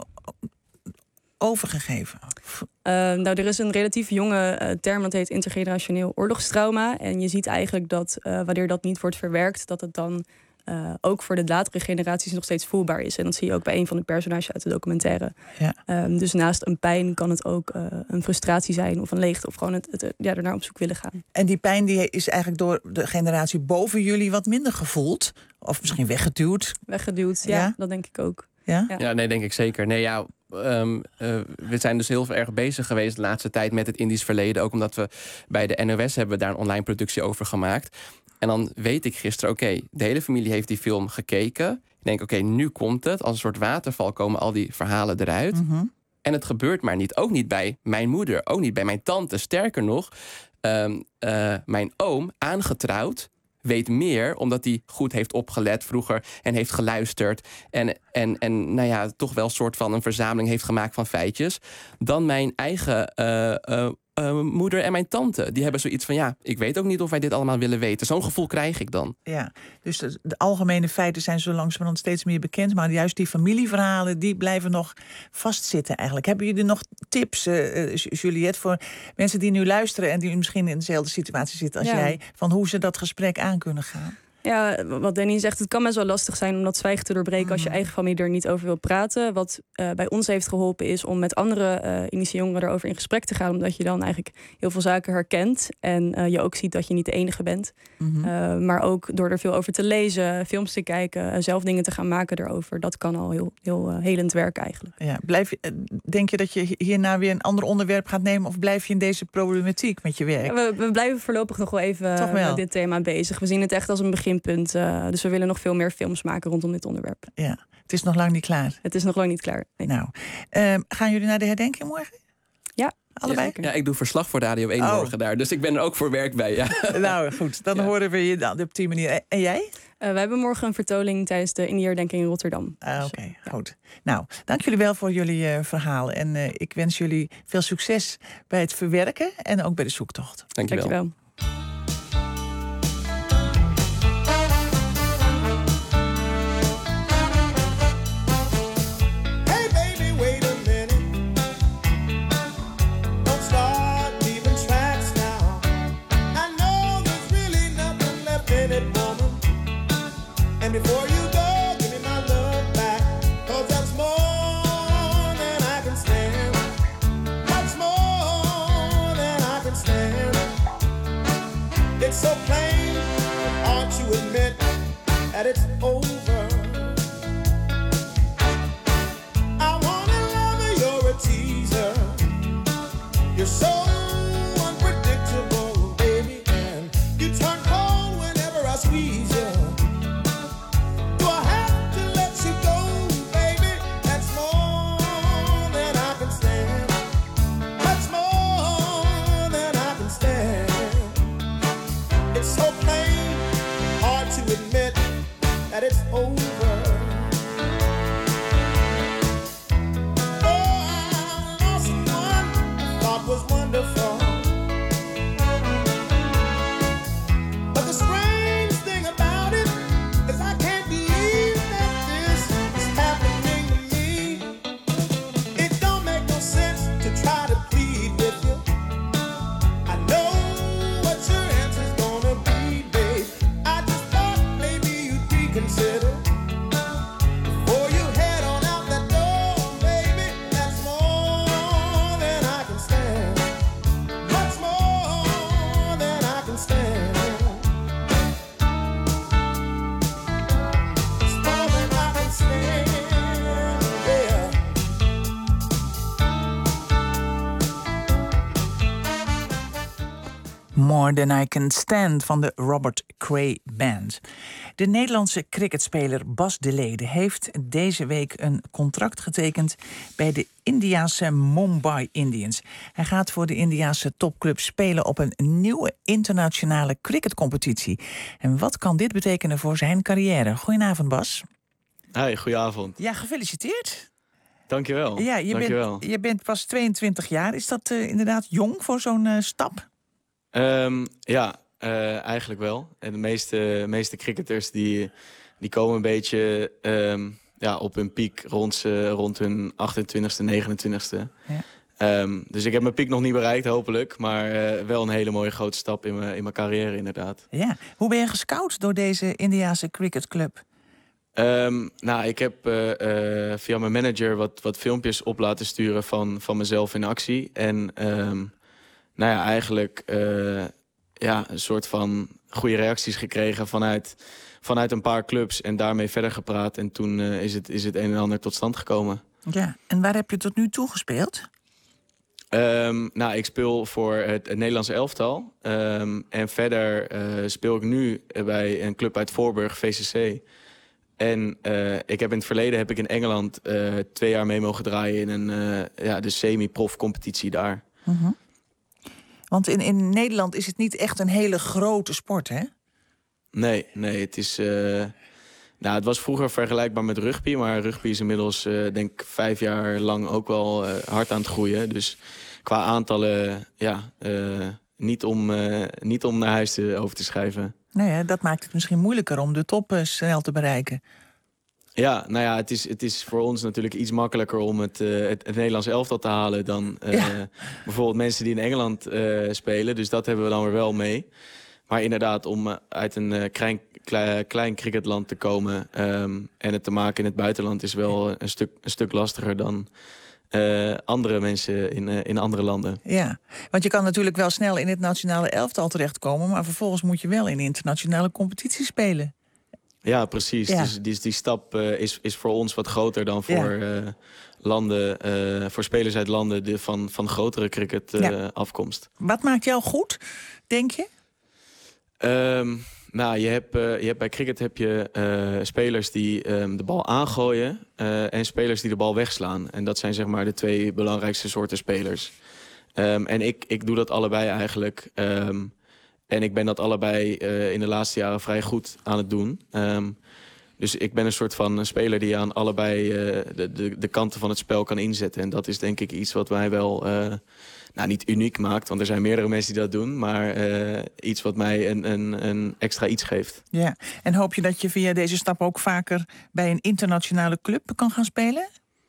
overgegeven? Uh, nou, er is een relatief jonge uh, term, dat heet intergenerationeel oorlogstrauma. En je ziet eigenlijk dat uh, wanneer dat niet wordt verwerkt... dat het dan uh, ook voor de latere generaties nog steeds voelbaar is. En dat zie je ook bij een van de personages uit de documentaire. Ja. Um, dus naast een pijn kan het ook uh, een frustratie zijn of een leegte... of gewoon het, het, ja, ernaar op zoek willen gaan. En die pijn die is eigenlijk door de generatie boven jullie wat minder gevoeld? Of misschien weggeduwd? Weggeduwd, ja, ja? Dat denk ik ook. Ja? Ja, nee, denk ik zeker. Nee, ja, um, uh, we zijn dus heel erg bezig geweest de laatste tijd met het Indisch verleden. Ook omdat we bij de N O S hebben we daar een online productie over gemaakt. En dan weet ik gisteren, oké, okay, de hele familie heeft die film gekeken. Ik denk, oké, okay, nu komt het. Als een soort waterval komen al die verhalen eruit. Mm-hmm. En het gebeurt maar niet. Ook niet bij mijn moeder, ook niet bij mijn tante. Sterker nog, um, uh, mijn oom, aangetrouwd... weet meer, omdat hij goed heeft opgelet vroeger... en heeft geluisterd en, en, en nou ja, toch wel een soort van een verzameling heeft gemaakt van feitjes... dan mijn eigen uh, uh, uh, moeder en mijn tante. Die hebben zoiets van, ja, ik weet ook niet of wij dit allemaal willen weten. Zo'n gevoel krijg ik dan. Ja, dus de, de algemene feiten zijn zo langzamerhand steeds meer bekend... maar juist die familieverhalen, die blijven nog vastzitten eigenlijk. Hebben jullie nog tips, uh, Juliette, voor mensen die nu luisteren... en die misschien in dezelfde situatie zitten als ja. jij... van hoe ze dat gesprek aan kunnen gaan? Ja, wat Danny zegt, het kan best wel lastig zijn om dat zwijgen te doorbreken als je eigen familie er niet over wil praten. Wat uh, bij ons heeft geholpen is om met andere uh, Indische jongeren erover in gesprek te gaan, omdat je dan eigenlijk heel veel zaken herkent en uh, je ook ziet dat je niet de enige bent. Mm-hmm. Uh, maar ook door er veel over te lezen, films te kijken, uh, zelf dingen te gaan maken erover, dat kan al heel, heel uh, helend werken eigenlijk. Ja, blijf je, denk je dat je hierna weer een ander onderwerp gaat nemen of blijf je in deze problematiek met je werk? Ja, we, we blijven voorlopig nog wel even uh, met dit thema bezig. We zien het echt als een begin. Punt, uh, dus we willen nog veel meer films maken rondom dit onderwerp. Ja, het is nog lang niet klaar. Het is nog lang niet klaar. Nee. Nou, uh, gaan jullie naar de herdenking morgen? Ja. Allebei? Ja, ja, ik doe verslag voor Radio één oh. morgen daar. Dus ik ben er ook voor werk bij. Ja. Nou, goed. Dan ja. horen we je dan op die manier. En jij? Uh, wij hebben morgen een vertoning tijdens de Indie-herdenking in Rotterdam. Ah, Oké, okay, ja. goed. Nou, dank jullie wel voor jullie uh, verhaal. En uh, ik wens jullie veel succes bij het verwerken en ook bij de zoektocht. Dank je wel. Dank je wel. Before you go, give me my love back, 'cause that's more than I can stand. That's more than I can stand. It's so plain, aren't you admit that it's over? I wanna love you, you're a teaser. You're so unpredictable, baby, and you turn cold whenever I squeeze you. That it's over. Oh, I lost someone I thought was wonderful. But the strange thing about it is I can't believe that this is happening to me. It don't make no sense to try to plead with you. I know what your answer's gonna be, babe. I just thought maybe you'd reconsider before you head on out that door, baby. That's more than I can stand. Much more than I can stand. It's more than I can stand, yeah. More Than I Can Stand van de Robert Cray Band. De Nederlandse cricketspeler Bas de Lede heeft deze week een contract getekend bij de Indiase Mumbai Indians. Hij gaat voor de Indiase topclub spelen op een nieuwe internationale cricketcompetitie. En wat kan dit betekenen voor zijn carrière? Goedenavond, Bas. Hi, goedenavond. Ja, gefeliciteerd. Dankjewel. Ja, je, Dankjewel. Bent, je bent pas tweeëntwintig jaar. Is dat uh, inderdaad jong voor zo'n uh, stap? Um, ja, uh, eigenlijk wel. En de meeste, meeste cricketers die, die komen een beetje um, ja, op hun piek rond, ze, rond hun achtentwintigste, negenentwintigste. Ja. Um, dus ik heb mijn piek nog niet bereikt, hopelijk. Maar uh, wel een hele mooie grote stap in mijn, in mijn carrière, inderdaad. Ja. Hoe ben je gescout door deze Indiase cricketclub? Um, nou, ik heb uh, uh, via mijn manager wat, wat filmpjes op laten sturen van, van mezelf in actie. En um, nou ja, eigenlijk uh, ja, een soort van goede reacties gekregen vanuit, vanuit een paar clubs. En daarmee verder gepraat. En toen uh, is, het, is het een en ander tot stand gekomen. Ja, en waar heb je tot nu toe gespeeld? Um, nou, ik speel voor het, het Nederlandse elftal. Um, en verder uh, speel ik nu bij een club uit Voorburg, V C C. En uh, ik heb in het verleden heb ik in Engeland uh, twee jaar mee mogen draaien in een, uh, ja, de semi-prof competitie daar. Mm-hmm. Want in, in Nederland is het niet echt een hele grote sport, hè? Nee, nee, het is... Uh, nou, het was vroeger vergelijkbaar met rugby, maar rugby is inmiddels, uh, denk ik, vijf jaar lang ook wel uh, hard aan het groeien. Dus qua aantallen, ja, uh, niet, om, uh, niet om naar huis te, over te schrijven. Nou ja, dat maakt het misschien moeilijker om de top uh, snel te bereiken. Ja, nou ja, het is, het is voor ons natuurlijk iets makkelijker om het, uh, het, het Nederlands elftal te halen dan uh, ja. bijvoorbeeld mensen die in Engeland uh, spelen. Dus dat hebben we dan weer wel mee. Maar inderdaad, om uh, uit een uh, klein, klein, klein cricketland te komen. Um, en het te maken in het buitenland is wel een stuk, een stuk lastiger dan uh, andere mensen in, uh, in andere landen. Ja, want je kan natuurlijk wel snel in het nationale elftal terechtkomen, maar vervolgens moet je wel in internationale competitie spelen. Ja, precies. Ja. Dus die, die stap uh, is, is voor ons wat groter dan voor Ja. uh, landen, uh, voor spelers uit landen die van, van grotere cricket uh, Ja. afkomst. Wat maakt jou goed, denk je? Um, nou, je hebt, uh, je hebt bij cricket heb je uh, spelers die um, de bal aangooien uh, en spelers die de bal wegslaan. En dat zijn zeg maar de twee belangrijkste soorten spelers. Um, en ik, ik doe dat allebei eigenlijk. Um, en ik ben dat allebei uh, in de laatste jaren vrij goed aan het doen. Um, dus ik ben een soort van een speler die aan allebei uh, de, de, de kanten van het spel kan inzetten. En dat is denk ik iets wat mij wel... Uh, Nou, niet uniek maakt, want er zijn meerdere mensen die dat doen. Maar uh, iets wat mij een, een, een extra iets geeft. Ja, en hoop je dat je via deze stap ook vaker bij een internationale club kan gaan spelen?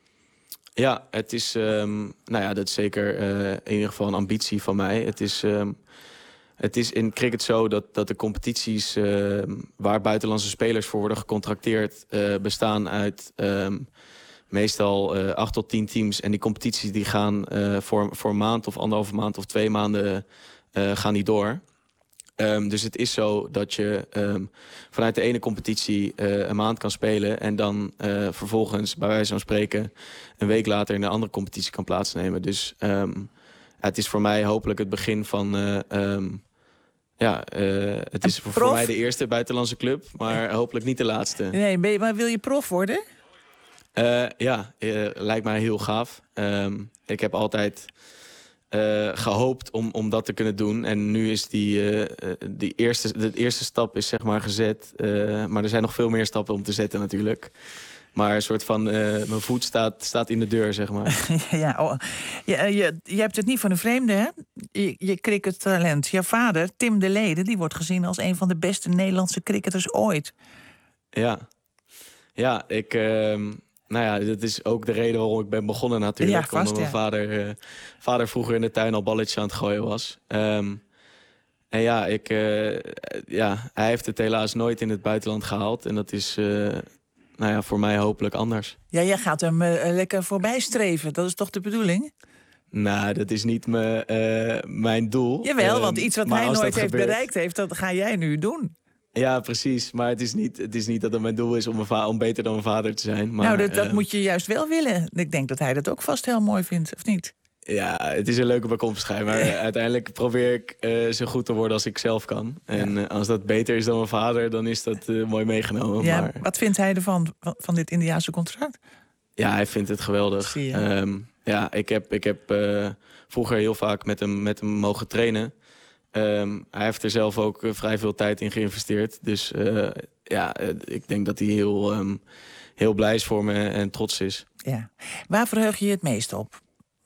Ja, het is, um, nou ja, dat is zeker uh, in ieder geval een ambitie van mij. Het is, um, het is in cricket zo dat, dat de competities uh, waar buitenlandse spelers voor worden gecontracteerd uh, bestaan uit... Um, meestal uh, acht tot tien teams. En die competities die gaan uh, voor, voor een maand of anderhalve maand of twee maanden uh, gaan die door. Um, dus het is zo dat je um, vanuit de ene competitie uh, een maand kan spelen... en dan uh, vervolgens, bij wijze van spreken... een week later in een andere competitie kan plaatsnemen. Dus um, het is voor mij hopelijk het begin van... Uh, um, ja, uh, het is voor, voor mij de eerste buitenlandse club, maar hopelijk niet de laatste. Nee, ben je, maar wil je prof worden? Uh, ja, uh, lijkt mij heel gaaf. Um, ik heb altijd uh, gehoopt om, om dat te kunnen doen. En nu is die, uh, die eerste, de eerste stap is zeg maar gezet. Uh, maar er zijn nog veel meer stappen om te zetten natuurlijk. Maar een soort van, uh, mijn voet staat, staat in de deur, zeg maar. ja, oh, je, je, je hebt het niet van een vreemde, hè? Je, je crickettalent. Jouw vader, Tim de Lede, die wordt gezien als een van de beste Nederlandse cricketers ooit. Ja, ja ik... Uh, Nou ja, dat is ook de reden waarom ik ben begonnen natuurlijk. Ja, vast, omdat mijn ja. vader, uh, vader vroeger in de tuin al balletjes aan het gooien was. Um, en ja, ik, uh, ja, hij heeft het helaas nooit in het buitenland gehaald. En dat is uh, nou ja, voor mij hopelijk anders. Ja, jij gaat hem uh, lekker voorbij streven. Dat is toch de bedoeling? Nou, dat is niet me, uh, mijn doel. Jawel, um, want iets wat maar hij als nooit dat heeft gebeurt... bereikt heeft, dat ga jij nu doen. Ja, precies. Maar het is niet, het is niet dat het mijn doel is om, een va- om beter dan mijn vader te zijn. Maar, nou, dat, dat uh, moet je juist wel willen. Ik denk dat hij dat ook vast heel mooi vindt, of niet? Ja, het is een leuke bijkomstigheid. Maar uh, uiteindelijk probeer ik uh, zo goed te worden als ik zelf kan. En uh, als dat beter is dan mijn vader, dan is dat uh, mooi meegenomen. Ja, maar... Wat vindt hij ervan, van dit Indiaanse contract? Ja, hij vindt het geweldig. Um, ja, ik heb, ik heb uh, vroeger heel vaak met hem, met hem mogen trainen. Um, hij heeft er zelf ook uh, vrij veel tijd in geïnvesteerd. Dus uh, ja, uh, ik denk dat hij heel, um, heel blij is voor me en trots is. Ja. Waar verheug je je het meest op?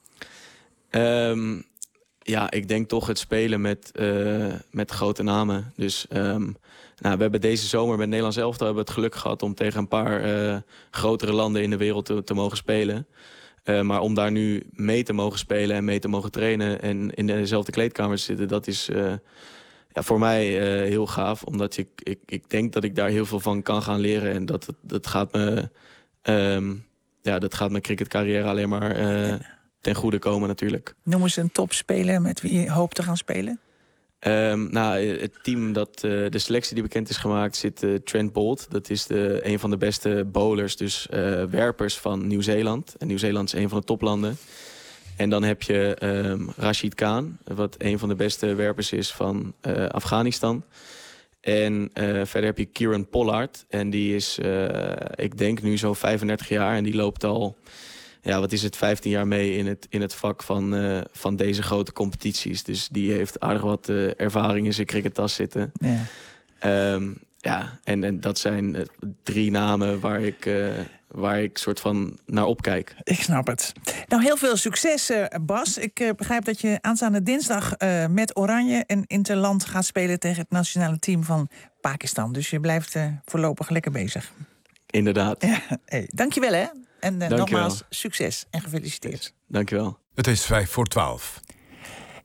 Um, ja, ik denk toch het spelen met, uh, met grote namen. Dus um, nou, we hebben deze zomer met Nederlands elftal hebben we het geluk gehad om tegen een paar uh, grotere landen in de wereld te, te mogen spelen. Uh, maar om daar nu mee te mogen spelen en mee te mogen trainen en in dezelfde kleedkamer te zitten, dat is uh, ja, voor mij uh, heel gaaf. Omdat ik, ik, ik denk dat ik daar heel veel van kan gaan leren. En dat, dat, gaat, me, um, ja, dat gaat mijn cricketcarrière alleen maar uh, ten goede komen natuurlijk. Noem eens een topspeler met wie je hoopt te gaan spelen. Um, nou, het team dat uh, de selectie die bekend is gemaakt zit uh, Trent Boult. Dat is de, een van de beste bowlers, dus uh, werpers van Nieuw-Zeeland. En Nieuw-Zeeland is een van de toplanden. En dan heb je um, Rashid Khan, wat een van de beste werpers is van uh, Afghanistan. En uh, verder heb je Kieran Pollard. En die is, uh, ik denk nu zo'n vijfendertig jaar. En die loopt al, ja, wat is het, vijftien jaar mee in het, in het vak van, uh, van deze grote competities. Dus die heeft aardig wat uh, ervaring in zijn crickettas zitten. Ja, um, ja en, en dat zijn uh, drie namen waar ik, uh, waar ik soort van naar opkijk. Ik snap het. Nou, heel veel succes, uh, Bas. Ik uh, begrijp dat je aanstaande dinsdag uh, met Oranje en Interland gaat spelen tegen het nationale team van Pakistan. Dus je blijft uh, voorlopig lekker bezig. Inderdaad. Ja, hey, dankjewel, hè. En uh, Dank nogmaals, succes en gefeliciteerd. Dankjewel. Het is vijf voor twaalf.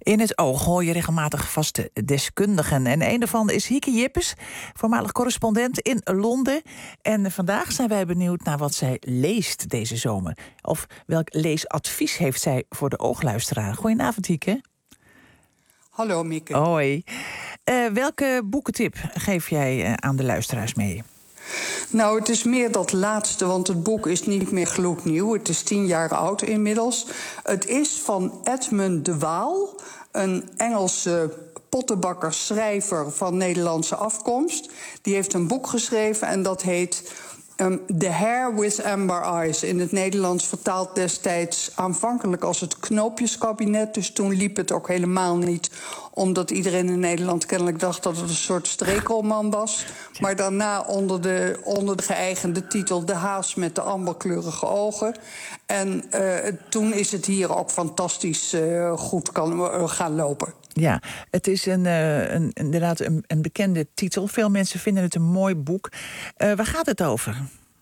In het oog hoor je regelmatig vaste deskundigen. En een daarvan is Hieke Jippes, voormalig correspondent in Londen. En vandaag zijn wij benieuwd naar wat zij leest deze zomer. Of welk leesadvies heeft zij voor de oogluisteraar. Goedenavond, Hieke. Hallo, Mieke. Hoi. Uh, welke boekentip geef jij uh, aan de luisteraars mee? Nou, het is meer dat laatste, want het boek is niet meer gloednieuw. Het is tien jaar oud inmiddels. Het is van Edmund de Waal, een Engelse pottenbakker, schrijver van Nederlandse afkomst. Die heeft een boek geschreven en dat heet Um, The Hair with Amber Eyes. In het Nederlands vertaald destijds aanvankelijk als het Knoopjeskabinet. Dus toen liep het ook helemaal niet, omdat iedereen in Nederland kennelijk dacht dat het een soort streekroman was. Maar daarna onder de, onder de geëigende titel De Haas met de amberkleurige ogen. En uh, toen is het hier ook fantastisch uh, goed kan, uh, gaan lopen. Ja, het is een, uh, een, inderdaad een, een bekende titel. Veel mensen vinden het een mooi boek. Uh, waar gaat het over?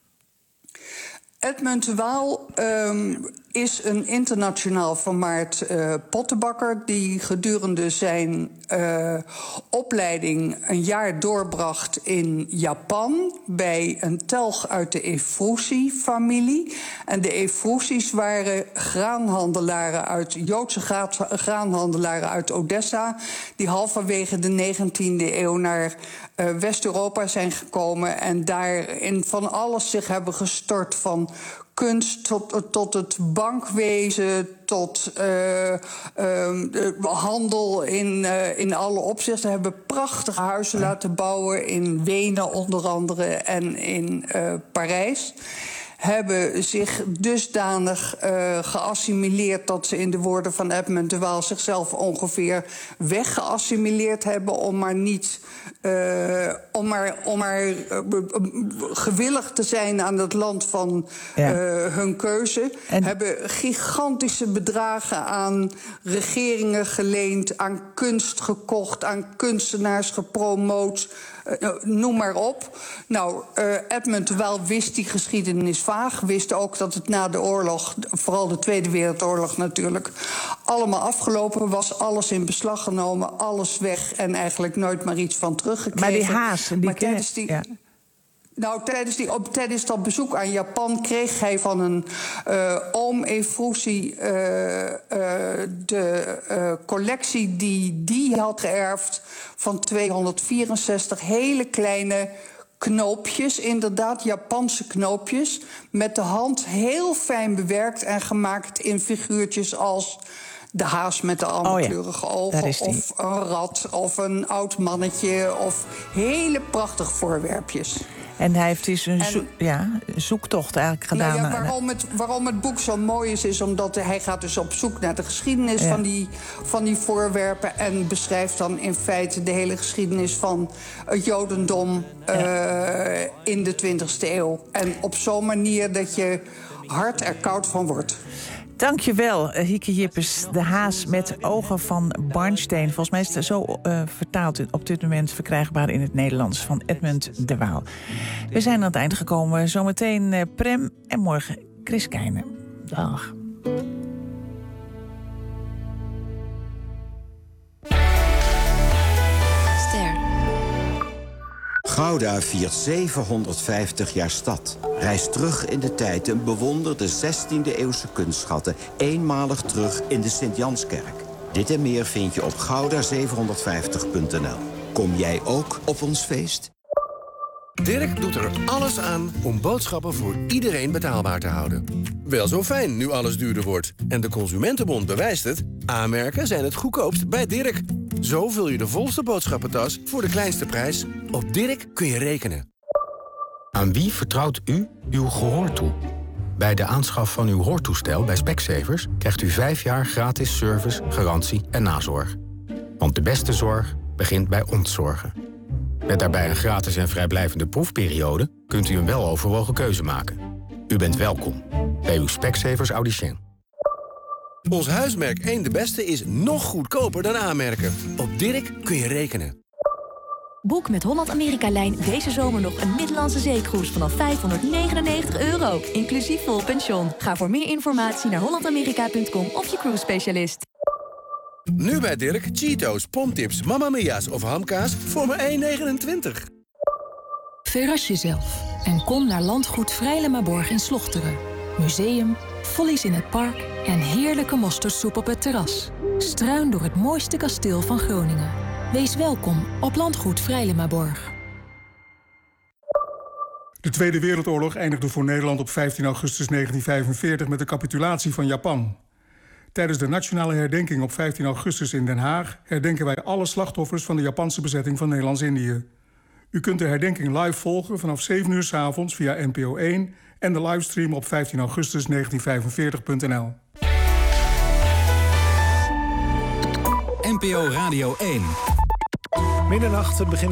Edmund de Waal um, is een internationaal vermaard uh, pottenbakker die gedurende zijn uh, opleiding een jaar doorbracht in Japan bij een telg uit de Ephrussi-familie. En de Ephrussis waren graanhandelaren uit Joodse graanhandelaren uit Odessa, die halverwege de negentiende eeuw naar uh, West-Europa zijn gekomen en daarin van alles zich hebben gestort, van kunst tot, tot het bankwezen, tot uh, uh, handel in, uh, in alle opzichten. Ze hebben prachtige huizen laten bouwen in Wenen onder andere en in uh, Parijs. Hebben zich dusdanig uh, geassimileerd dat ze in de woorden van Edmund de Waal zichzelf ongeveer weggeassimileerd hebben om maar niet uh, om maar, om maar uh, gewillig te zijn aan het land van ja. uh, hun keuze. En hebben gigantische bedragen aan regeringen geleend, aan kunst gekocht, aan kunstenaars gepromoot. Uh, noem maar op. Nou, uh, Edmund de Waal wist die geschiedenis vaag. Wist ook dat het na de oorlog, vooral de Tweede Wereldoorlog natuurlijk, allemaal afgelopen was. Alles in beslag genomen, alles weg en eigenlijk nooit maar iets van teruggekregen. Maar die Haas, die maar tijdens die... Ja. Nou, tijdens, die, op, tijdens dat bezoek aan Japan kreeg hij van een uh, oom Ephrussi uh, uh, de uh, collectie die die had geërfd van tweehonderdvierenzestig hele kleine knoopjes, inderdaad, Japanse knoopjes, met de hand heel fijn bewerkt en gemaakt in figuurtjes als de haas met de amberkleurige oh ja, ogen, of een rat, of een oud mannetje, of hele prachtige voorwerpjes. En hij heeft dus een en, zo- ja, zoektocht eigenlijk gedaan. Nou ja, waarom, het, waarom het boek zo mooi is, is omdat hij gaat dus op zoek naar de geschiedenis ja. van, die, van die voorwerpen en beschrijft dan in feite de hele geschiedenis van het Jodendom ja. uh, in de twintigste eeuw. En op zo'n manier dat je hart er koud van wordt. Dankjewel, Hieke Jippes. De Haas met ogen van Barnsteen. Volgens mij is het zo uh, vertaald op dit moment verkrijgbaar in het Nederlands van Edmund de Waal. We zijn aan het eind gekomen. Zometeen uh, Prem en morgen Chris Keijnen. Dag. Gouda viert zevenhonderdvijftig jaar stad. Reis terug in de tijd en bewonder de zestiende-eeuwse kunstschatten eenmalig terug in de Sint-Janskerk. Dit en meer vind je op gouda zevenhonderdvijftig punt n l. Kom jij ook op ons feest? Dirk doet er alles aan om boodschappen voor iedereen betaalbaar te houden. Wel zo fijn nu alles duurder wordt. En de Consumentenbond bewijst het. A-merken zijn het goedkoopst bij Dirk. Zo vul je de volste boodschappentas voor de kleinste prijs. Op Dirk kun je rekenen. Aan wie vertrouwt u uw gehoor toe? Bij de aanschaf van uw hoortoestel bij Specsavers krijgt u vijf jaar gratis service, garantie en nazorg. Want de beste zorg begint bij ons zorgen. Met daarbij een gratis en vrijblijvende proefperiode kunt u een weloverwogen keuze maken. U bent welkom bij uw Specsavers Audicien. Ons huismerk één de Beste is nog goedkoper dan A-merken. Op Dirk kun je rekenen. Boek met Holland-Amerika-lijn deze zomer nog een Middellandse zeecruise vanaf vijfhonderdnegenennegentig euro, inclusief vol pension. Ga voor meer informatie naar hollandamerika punt com of je cruise specialist. Nu bij Dirk, Cheetos, Pomtips, Mamma Mia's of hamkaas voor maar één negenentwintig. Verras jezelf en kom naar Landgoed Vrijlemaborg in Slochteren. Museum, follies in het park en heerlijke mosterdsoep op het terras. Struin door het mooiste kasteel van Groningen. Wees welkom op Landgoed Vrijlemaborg. De Tweede Wereldoorlog eindigde voor Nederland op vijftien augustus negentien vijfenveertig met de capitulatie van Japan. Tijdens de nationale herdenking op vijftien augustus in Den Haag herdenken wij alle slachtoffers van de Japanse bezetting van Nederlands-Indië. U kunt de herdenking live volgen vanaf zeven uur 's avonds via N P O één en de livestream op vijftien augustus negentien vijfenveertig punt n l. N P O Radio één. Middernacht, het begin